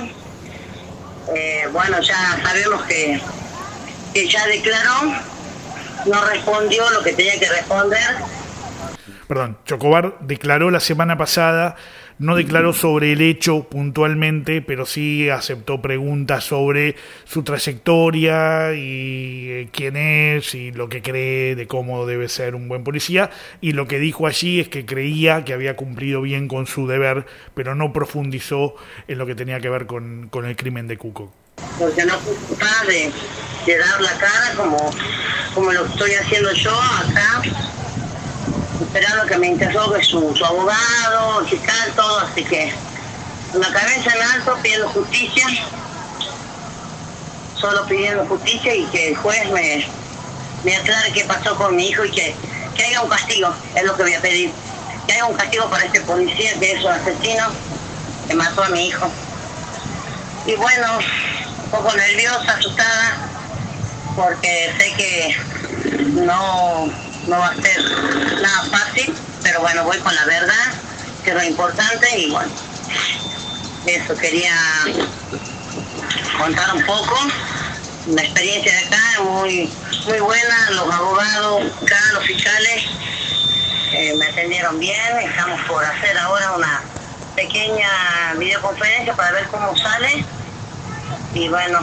Ya sabemos que ya declaró, no respondió lo que tenía que responder. Perdón, Chocobar declaró la semana pasada. No declaró sobre el hecho puntualmente, pero sí aceptó preguntas sobre su trayectoria y quién es y lo que cree de cómo debe ser un buen policía. Y lo que dijo allí es que creía que había cumplido bien con su deber, pero no profundizó en lo que tenía que ver con el crimen de Cuco. Porque no fue capaz de dar la cara como lo estoy haciendo yo acá, esperando que me interrogue su abogado, fiscal, todo, así que con la cabeza en alto pidiendo justicia, solo pidiendo justicia y que el juez me aclare qué pasó con mi hijo y que haya un castigo, es lo que voy a pedir, que haya un castigo para este policía que es un asesino que mató a mi hijo. Y bueno, un poco nerviosa, asustada, porque sé que no va a ser nada fácil, pero bueno, voy con la verdad, que es lo importante, y bueno, eso quería contar un poco. La experiencia de acá es muy buena, los abogados acá, los fiscales, me atendieron bien. Estamos por hacer ahora una pequeña videoconferencia para ver cómo sale, y bueno,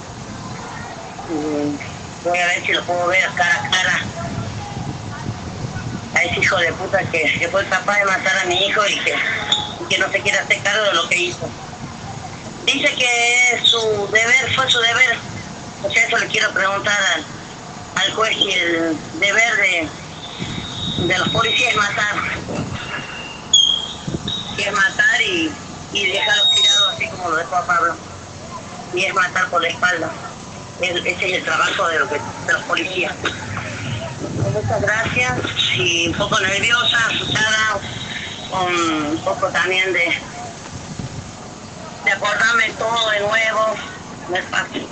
voy a ver si lo puedo ver cara a cara a ese hijo de puta que fue capaz de matar a mi hijo y que no se quiere hacer cargo de lo que hizo. Dice que su deber fue su deber, o sea, eso le quiero preguntar al juez, y el deber de los policías es matar. Es matar y dejarlos tirados así como lo dejó a Pablo. Y es matar por la espalda. Ese es el trabajo de los policías. Muchas gracias, y un poco nerviosa, asustada, con un poco también de acordarme todo de nuevo. No es fácil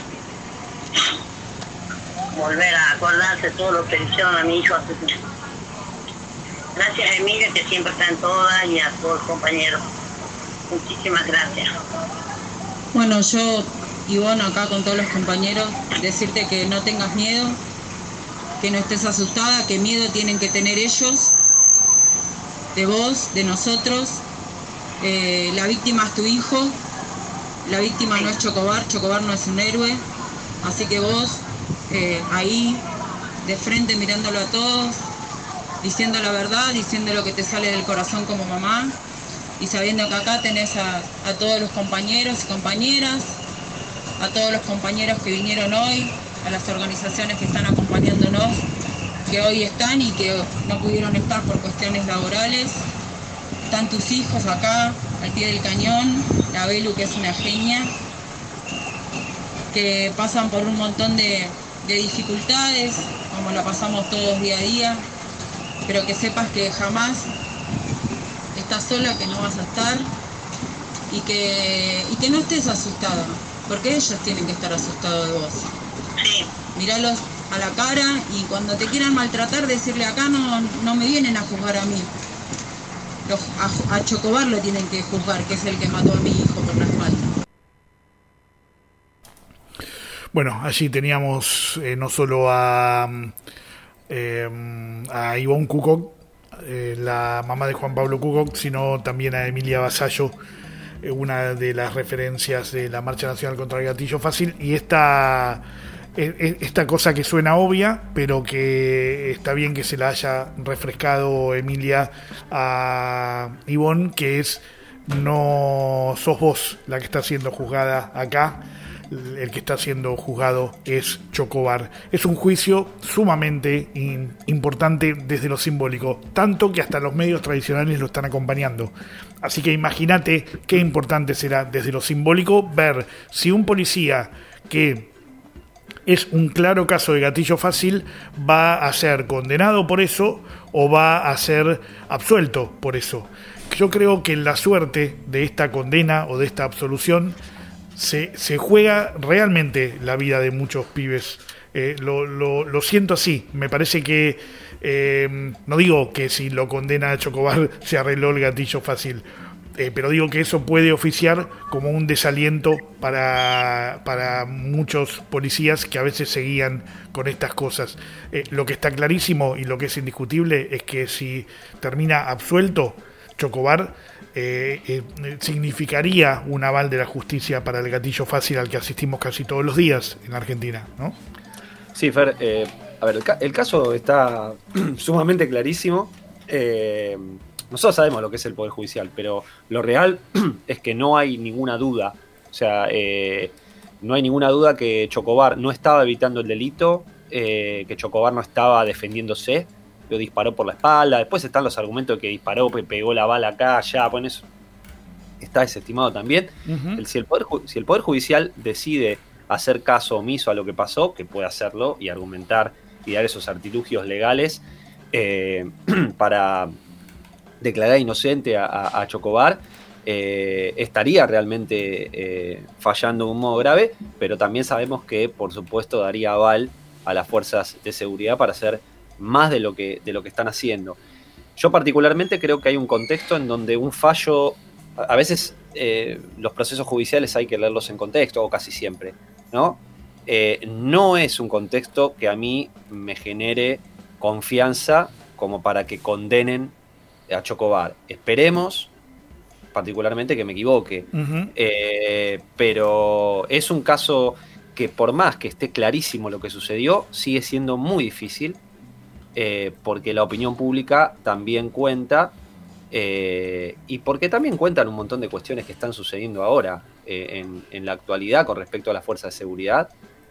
volver a acordarse todo lo que le hicieron a mi hijo. Gracias a Emilia, que siempre está en todas, y a todos los compañeros. Muchísimas gracias. Bueno, yo, Ivonne, acá con todos los compañeros, decirte que no tengas miedo, que no estés asustada, que miedo tienen que tener ellos, de vos, de nosotros. La víctima es tu hijo, la víctima no es Chocobar no es un héroe, así que vos ahí de frente mirándolo a todos, diciendo la verdad, diciendo lo que te sale del corazón como mamá, y sabiendo que acá tenés a todos los compañeros y compañeras, a todos los compañeros que vinieron hoy, a las organizaciones que están acompañándonos, que hoy están y que no pudieron estar por cuestiones laborales. Están tus hijos acá, al pie del cañón, la Belu, que es una genia, que pasan por un montón de dificultades, como la pasamos todos día a día, pero que sepas que jamás estás sola, que no vas a estar, y que no estés asustada, porque ellos tienen que estar asustados de vos. Sí. Míralos a la cara y cuando te quieran maltratar, decirle acá no me vienen a juzgar a mí. A Chocobar lo tienen que juzgar, que es el que mató a mi hijo por la espalda. Bueno, allí teníamos no solo a Ivonne Cucoc, la mamá de Juan Pablo Cucoc, sino también a Emilia Vasallo, una de las referencias de la Marcha Nacional contra el Gatillo Fácil, y esta cosa que suena obvia, pero que está bien que se la haya refrescado Emilia a Ivonne, que es: no sos vos la que está siendo juzgada acá, el que está siendo juzgado es Chocobar. Es un juicio sumamente importante desde lo simbólico, tanto que hasta los medios tradicionales lo están acompañando. Así que imagínate qué importante será desde lo simbólico ver si un policía que es un claro caso de gatillo fácil va a ser condenado por eso o va a ser absuelto por eso. Yo creo que la suerte de esta condena o de esta absolución se juega realmente la vida de muchos pibes. Lo siento así. Me parece que no digo que si lo condena a Chocobar se arregló el gatillo fácil, pero digo que eso puede oficiar como un desaliento para muchos policías que a veces seguían con estas cosas. Lo que está clarísimo y lo que es indiscutible es que si termina absuelto Chocobar, significaría un aval de la justicia para el gatillo fácil al que asistimos casi todos los días en Argentina, ¿no? Sí, Fer, a ver, el caso está sumamente clarísimo. Nosotros sabemos lo que es el Poder Judicial, pero lo real es que no hay ninguna duda. O sea, no hay ninguna duda que Chocobar no estaba evitando el delito, que Chocobar no estaba defendiéndose, lo disparó por la espalda. Después están los argumentos de que disparó, pegó la bala acá, allá. Bueno, eso está desestimado también. Uh-huh. Si el Poder Judicial decide hacer caso omiso a lo que pasó, que puede hacerlo y argumentar y dar esos artilugios legales para declarar inocente a Chocobar, estaría realmente fallando de un modo grave, pero también sabemos que, por supuesto, daría aval a las fuerzas de seguridad para hacer más de lo que están haciendo. Yo particularmente creo que hay un contexto en donde un fallo, a veces los procesos judiciales hay que leerlos en contexto, o casi siempre, ¿no? No es un contexto que a mí me genere confianza como para que condenen a Chocobar. Esperemos, particularmente, que me equivoque. Uh-huh. Pero es un caso que, por más que esté clarísimo lo que sucedió, sigue siendo muy difícil, porque la opinión pública también cuenta, y porque también cuentan un montón de cuestiones que están sucediendo ahora en la actualidad con respecto a las fuerzas de seguridad,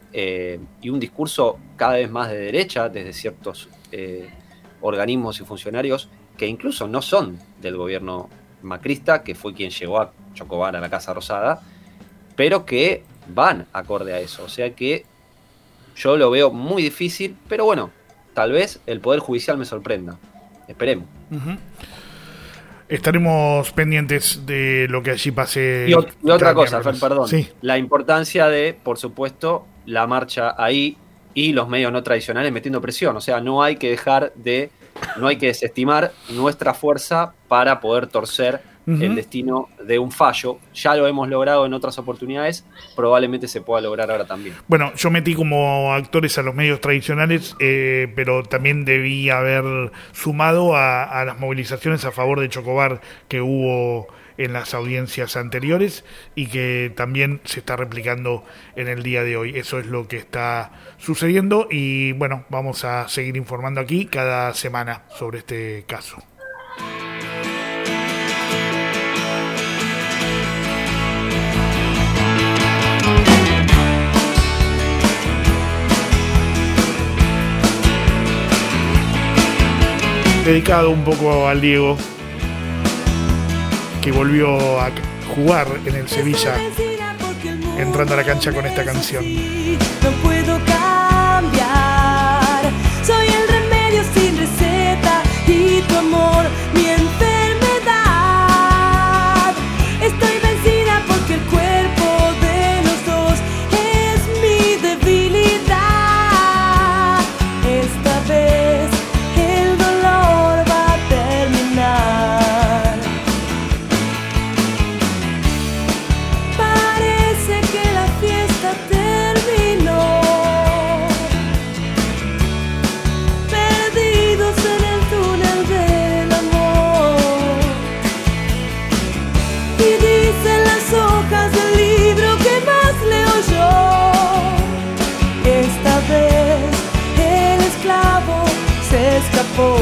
y un discurso cada vez más de derecha desde ciertos organismos y funcionarios que incluso no son del gobierno macrista, que fue quien llevó a Chocobar a la Casa Rosada, pero que van acorde a eso. O sea que yo lo veo muy difícil, pero bueno, tal vez el Poder Judicial me sorprenda. Esperemos. Uh-huh. Estaremos pendientes de lo que allí pase. Y otra cosa, Fer, perdón. Sí. La importancia de, por supuesto, la marcha ahí y los medios no tradicionales metiendo presión. O sea, no hay que desestimar nuestra fuerza para poder torcer el destino de un fallo. Ya lo hemos logrado en otras oportunidades, probablemente se pueda lograr ahora también. Bueno, yo metí como actores a los medios tradicionales, pero también debí haber sumado a las movilizaciones a favor de Chocobar que hubo en las audiencias anteriores y que también se está replicando en el día de hoy. Eso es lo que está sucediendo y bueno, vamos a seguir informando aquí cada semana sobre este caso. Dedicado un poco al Diego, que volvió a jugar en el Sevilla, entrando a la cancha con esta canción. No puedo cambiar, soy el remedio sin receta y tu amor mi enfermedad. Estoy vencida porque el cuerpo de los dos es mi debilidad. Esta vez el dolor va a terminar. Parece que la fiesta terminó, perdidos en el túnel del amor. Y dicen las hojas del libro que más leo yo. Esta vez el esclavo se escapó.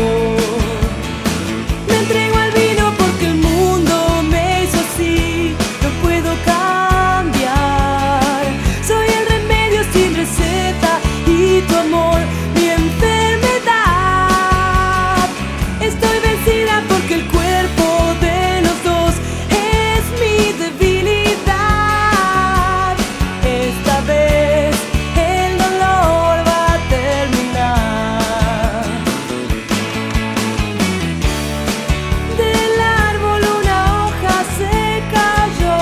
Me entrego al vino porque el mundo me hizo así. No puedo cambiar, soy el remedio sin receta y tu amor mi enfermedad. Estoy vencida porque el cuerpo de los dos es mi debilidad. Esta vez el dolor va a terminar. Del árbol una hoja se cayó,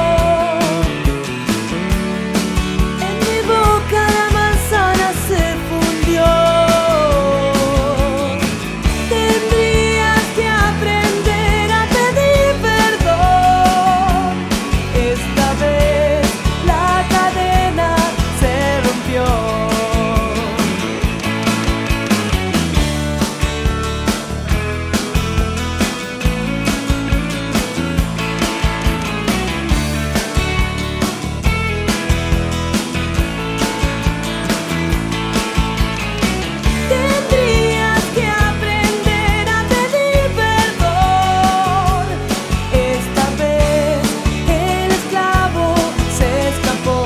en mi boca la manzana se fundió. Tendrías que aprender a pedir perdón. Esta vez la cadena se rompió. Tendrías que aprender a pedir perdón. Esta vez el esclavo se escapó.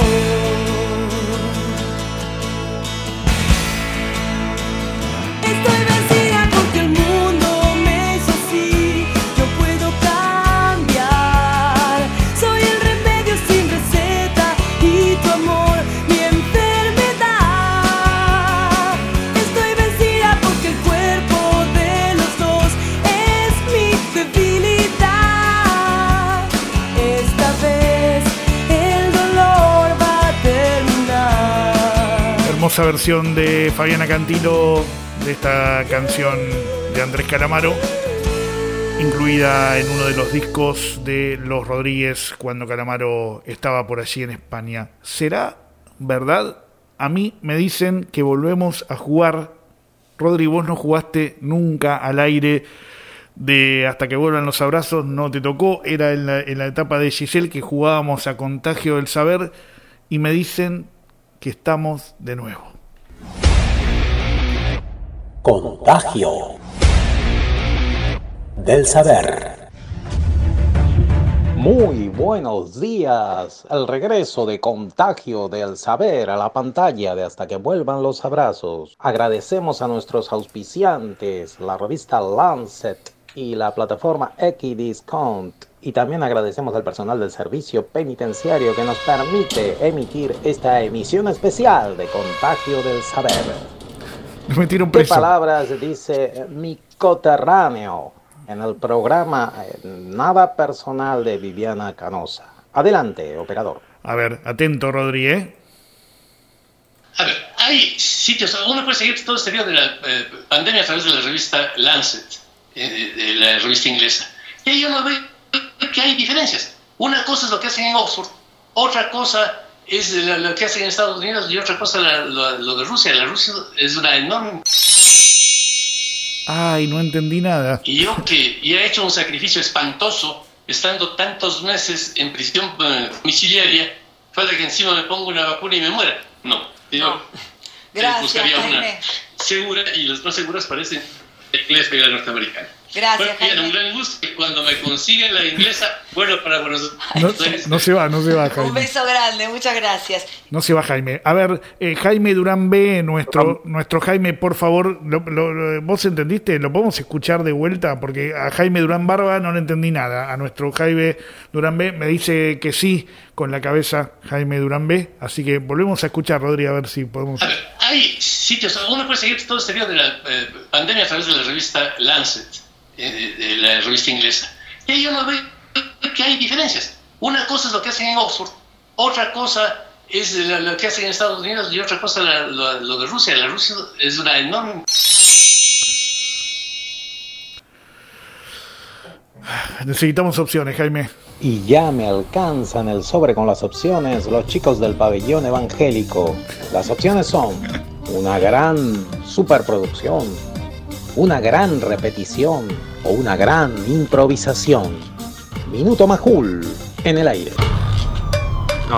Estoy vencida porque el mundo me hizo así. No puedo cambiar, soy el remedio sin receta y tu amor mi enfermedad. Estoy vencida porque el cuerpo de los dos es mi debilidad. Esta vez el dolor va a terminar. Hermosa versión de Fabiana Cantilo de esta canción de Andrés Calamaro, incluida en uno de los discos de Los Rodríguez cuando Calamaro estaba por allí en España. ¿Será verdad? A mí me dicen que volvemos a jugar. Rodri, vos no jugaste nunca al aire de Hasta que vuelvan los abrazos, no te tocó, era en la etapa de Giselle que jugábamos a Contagio del Saber y me dicen que estamos de nuevo. Contagio del Saber. Muy buenos días. El regreso de Contagio del Saber a la pantalla de Hasta que vuelvan los abrazos. Agradecemos a nuestros auspiciantes, la revista Lancet y la plataforma Equidiscount. Y también agradecemos al personal del servicio penitenciario que nos permite emitir esta emisión especial de Contagio del Saber. Me metieron ¿Qué preso. palabras dice mi coterráneo en el programa Nada Personal de Viviana Canosa? Adelante, operador. A ver, atento, Rodri, ¿eh? A ver, hay sitios, uno puede seguir todo este video de la pandemia a través de la revista Lancet, de la revista inglesa. Y ahí uno ve que hay diferencias. Una cosa es lo que hacen en Oxford, otra cosa es lo que hacen en Estados Unidos y otra cosa lo de Rusia. La Rusia es una enorme... Ay, no entendí nada. Y yo que ya he hecho un sacrificio espantoso, estando tantos meses en prisión domiciliaria, falta que encima me ponga una vacuna y me muera. No, yo buscaría una segura, y las más seguras parecen la inglesa y la norteamericana. Gracias, Jaime. Un gran gusto que cuando me consiguen la inglesa, bueno, para Buenos Aires. No se va, Jaime. Un beso grande, muchas gracias. No se va, Jaime. A ver, Jaime Durán B, nuestro Jaime, por favor, ¿vos entendiste? ¿Lo podemos escuchar de vuelta? Porque a Jaime Durán Barba no le entendí nada. A nuestro Jaime Durán B me dice que sí con la cabeza, Jaime Durán B. Así que volvemos a escuchar, Rodri, a ver si podemos... A ver, hay sitios, uno puede seguir todo este video de la pandemia a través de la revista Lancet, de la revista inglesa. Y ahí uno ve que hay diferencias. Una cosa es lo que hacen en Oxford, otra cosa es lo que hacen en Estados Unidos y otra cosa lo de Rusia. La Rusia es una enorme... Necesitamos opciones, Jaime. Y ya me alcanzan el sobre con las opciones los chicos del pabellón evangélico. Las opciones son una gran superproducción, una gran repetición o una gran improvisación. Minuto Majul en el aire. No,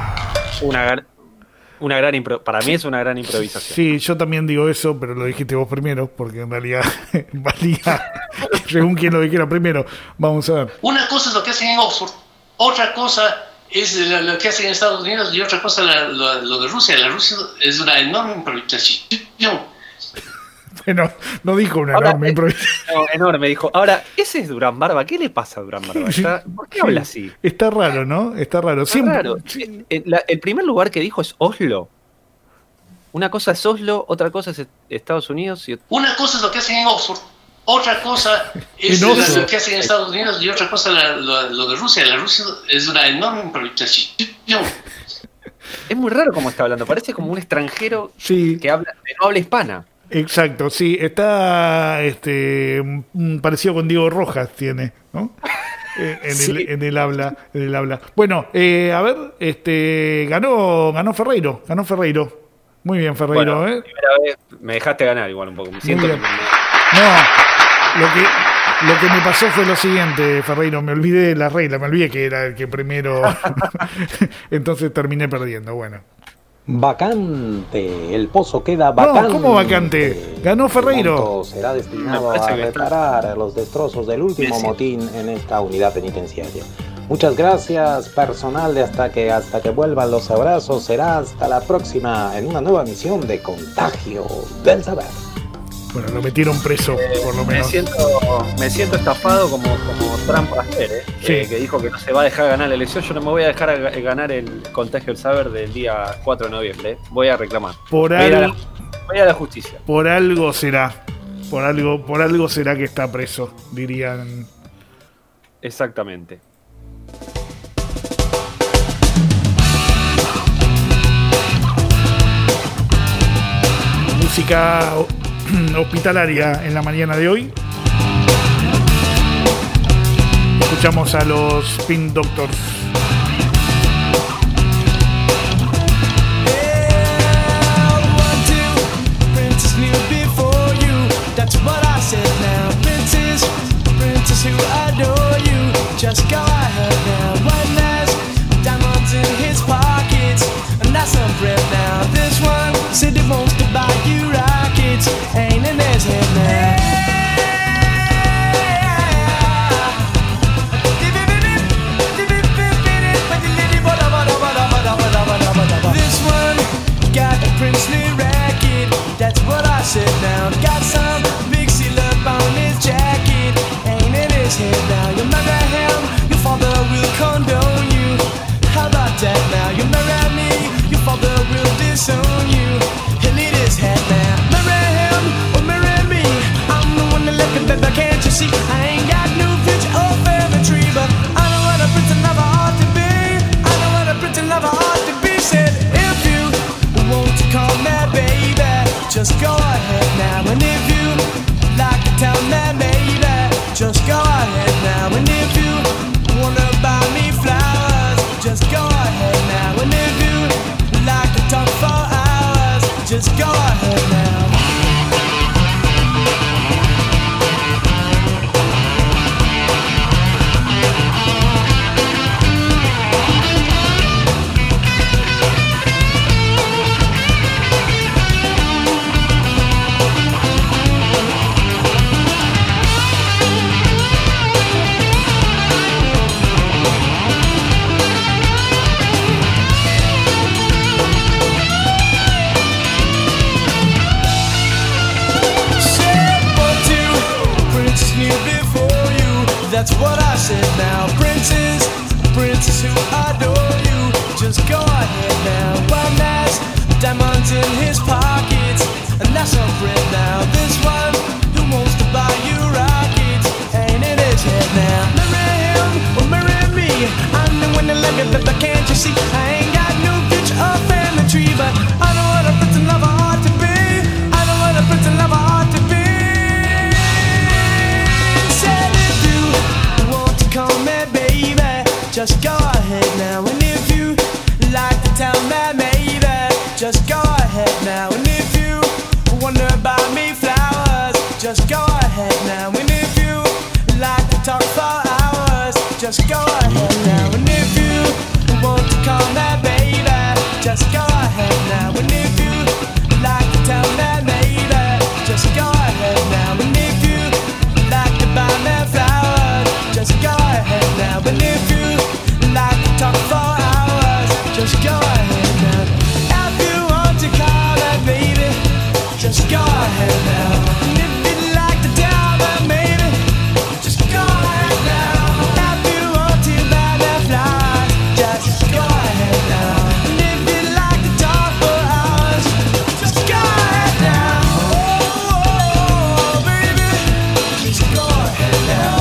para mí es una gran improvisación. Sí, yo también digo eso, pero lo dijiste vos primero, porque en realidad valía según quien lo dijera primero. Vamos a ver. Una cosa es lo que hacen en Oxford, otra cosa es lo que hacen en Estados Unidos y otra cosa lo de Rusia. La Rusia es una enorme improvisación. Bueno, no dijo una enorme improvisación. No, enorme, dijo. Ahora, ese es Durán Barba. ¿Qué le pasa a Durán Barba? ¿Por qué habla así? Está raro, ¿no? Está raro. Siempre... raro. El primer lugar que dijo es Oslo. Una cosa es Oslo, otra cosa es Estados Unidos. Una cosa es lo que hacen en Oxford, otra cosa es lo que hacen en Estados Unidos y otra cosa lo de Rusia. La Rusia es una enorme improvisación. Es muy raro cómo está hablando. Parece como un extranjero que no habla hispana. Exacto, sí, está parecido con Diego Rojas tiene, ¿no? En el habla. Bueno, a ver, ganó Ferreiro. Muy bien, Ferreiro, bueno, primera vez me dejaste ganar igual un poco. Me siento que... No, lo que me pasó fue lo siguiente, Ferreiro, me olvidé de la regla, me olvidé que era el que primero, entonces terminé perdiendo, bueno. Vacante, el pozo queda vacante. No, ¿cómo vacante? Ganó Ferreiro. Será destinado a reparar los destrozos del último motín en esta unidad penitenciaria. Muchas gracias, personal de Hasta que vuelvan los abrazos. Será hasta la próxima en una nueva emisión de Contagio del Saber. Bueno, lo metieron preso, por lo menos. Me siento estafado como Trump ayer, que dijo que no se va a dejar ganar la elección. Yo no me voy a dejar ganar el Contagio del Saber del día 4 de noviembre. Voy a reclamar. Voy a ir a la justicia. Por algo será. Por algo será que está preso, dirían. Exactamente. Música hospitalaria en la mañana de hoy. Escuchamos a los Pink Doctors. Ain't in his head now. This one got a princely racket. That's what I said now. Got some big seal up on his jacket. Ain't in his head now. You marry him, your father will condone you. How about that now? You marry me, your father will disown you. He'll eat his head now. Can't you see? I ain't got no future or family, but I know what a pretty lover ought to be. I know what a pretty lover ought to be. Said if you want to call me baby, just go ahead now. And if you that's what I said now. Princess, princess who adore you, just go ahead now. One has diamonds in his pockets, and that's a friend now. This one who wants to buy you rockets, ain't in his head now. Marry him or marry me, I'm the one that love you, but can't you see? I ain't got no future or family tree, but I know what a prince and lover ought to be. I know what a prince and lover ought to be. Said if you want to call me baby, just go ahead now. And if you like to tell me maybe, just go ahead now. And if you wonder about me flowers, just go ahead now. And if you like to talk for hours, just go ahead now. And if you want to call me baby, just go ahead now. And if you like to tell me maybe, just go ahead now. And if you like to buy me flowers, just go ahead now. And if you like to talk for hours, just go ahead now. If you want to call me baby, just go ahead now. And if you like to tell me maybe, just go ahead now. If you want to buy me flowers, just go ahead now. And if you like to talk for hours, just go ahead now. Oh, baby, just go ahead now.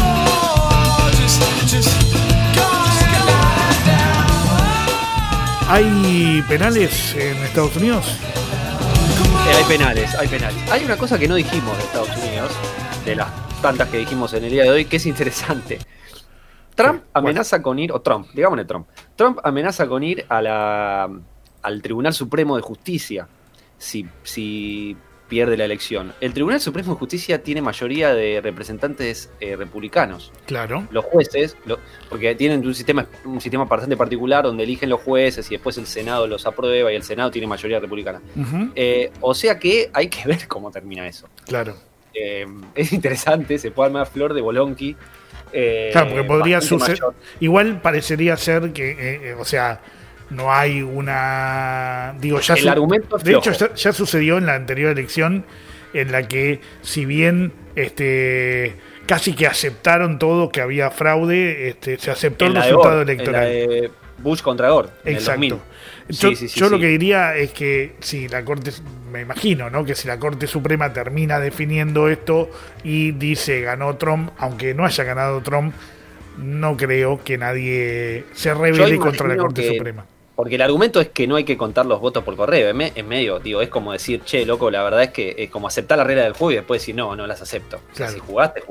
Just go ahead now. ¿Hay penales en Estados Unidos? Hay penales, hay penales. Hay una cosa que no dijimos de Estados Unidos, de las tantas que dijimos en el día de hoy, que es interesante. Trump amenaza con ir, o Trump, digámosle Trump. Trump amenaza con ir al Tribunal Supremo de Justicia si pierde la elección. El Tribunal Supremo de Justicia tiene mayoría de representantes republicanos. Claro. Los jueces, porque tienen un sistema bastante particular donde eligen los jueces y después el Senado los aprueba y el Senado tiene mayoría republicana. Uh-huh. O sea que hay que ver cómo termina eso. Claro. Es interesante, se puede armar flor de Bolonqui. Claro, porque podría suceder. Igual parecería ser que, o sea, no hay una. Digo, ya el argumento es de flojo. hecho, ya sucedió en la anterior elección, en la que, si bien casi que aceptaron todo, que había fraude, se aceptó el resultado electoral. En la de Bush contra Gore. Exacto. Yo lo que diría es que si la Corte, me imagino, ¿no?, que si la Corte Suprema termina definiendo esto y dice ganó Trump, aunque no haya ganado Trump, no creo que nadie se rebele contra la Corte Suprema. Porque el argumento es que no hay que contar los votos por correo. En medio, digo, es como decir, che, loco, la verdad es que es como aceptar la regla del juego y después decir, no las acepto. Claro. O sea, si jugaste.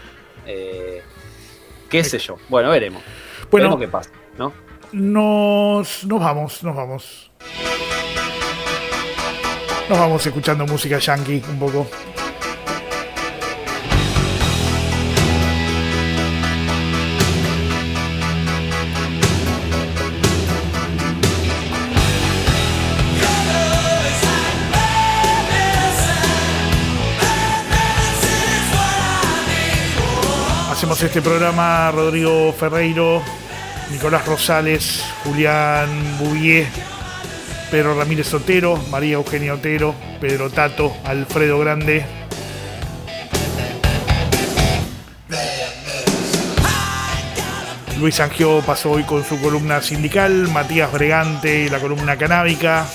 Qué sé yo. Bueno, veremos. Veremos qué pasa, ¿no? Nos vamos. Nos vamos escuchando música yankee un poco. Hacemos este programa Rodrigo Ferreiro, Nicolás Rosales, Julián Bouvier, Pedro Ramírez Otero, María Eugenia Otero, Pedro Tato, Alfredo Grande. Luis Angio pasó hoy con su columna sindical, Matías Bregante y la columna canábica.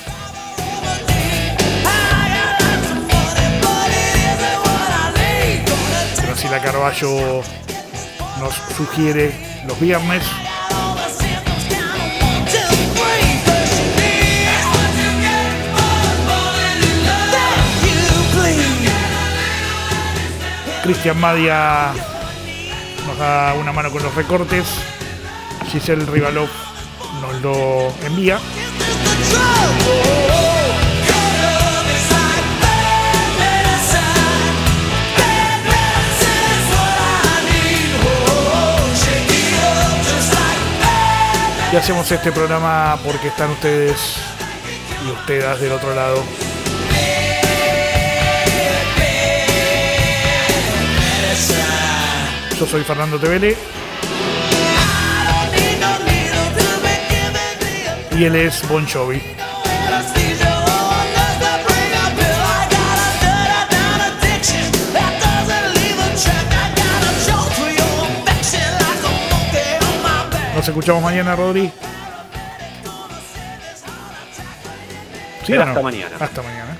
Graciela Carballo nos sugiere los viernes. Cristian Madia nos da una mano con los recortes. Giselle Rivalov nos lo envía. Y hacemos este programa porque están ustedes y ustedes del otro lado. Yo soy Fernando Tevele. Y él es Bon Jovi. Nos escuchamos mañana, Rodri. ¿Sí o no? Hasta mañana. Hasta mañana.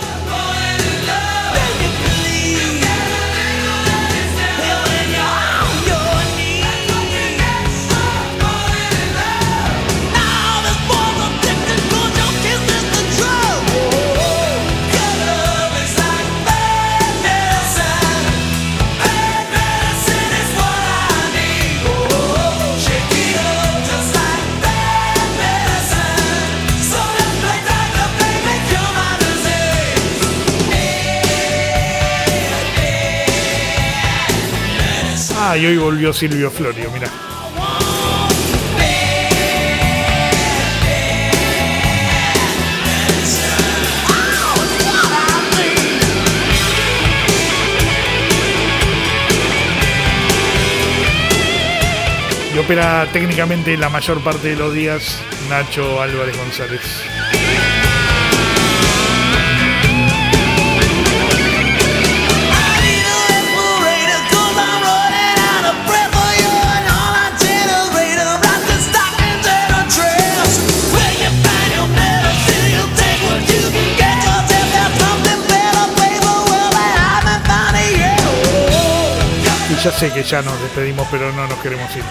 Y hoy volvió Silvio Florio, mirá. Y opera técnicamente la mayor parte de los días Nacho Álvarez González. Ya sé que ya nos despedimos, pero no nos queremos ir.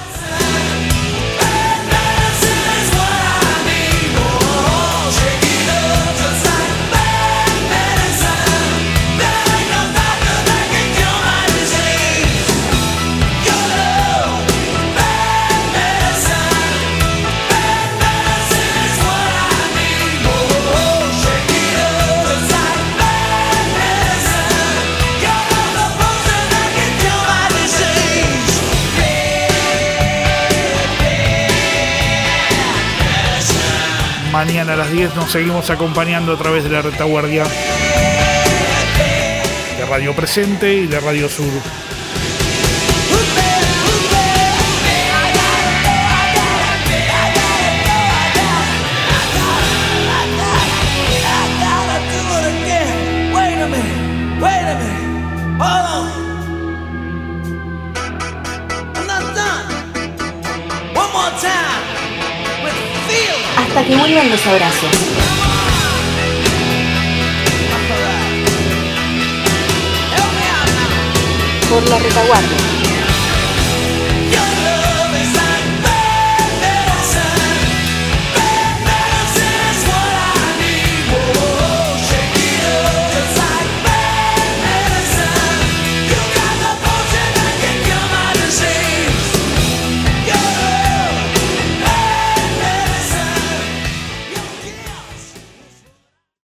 Mañana a las 10 nos seguimos acompañando a través de la retaguardia de Radio Presente y de Radio Sur. Hasta que vuelvan los abrazos. Por la retaguardia.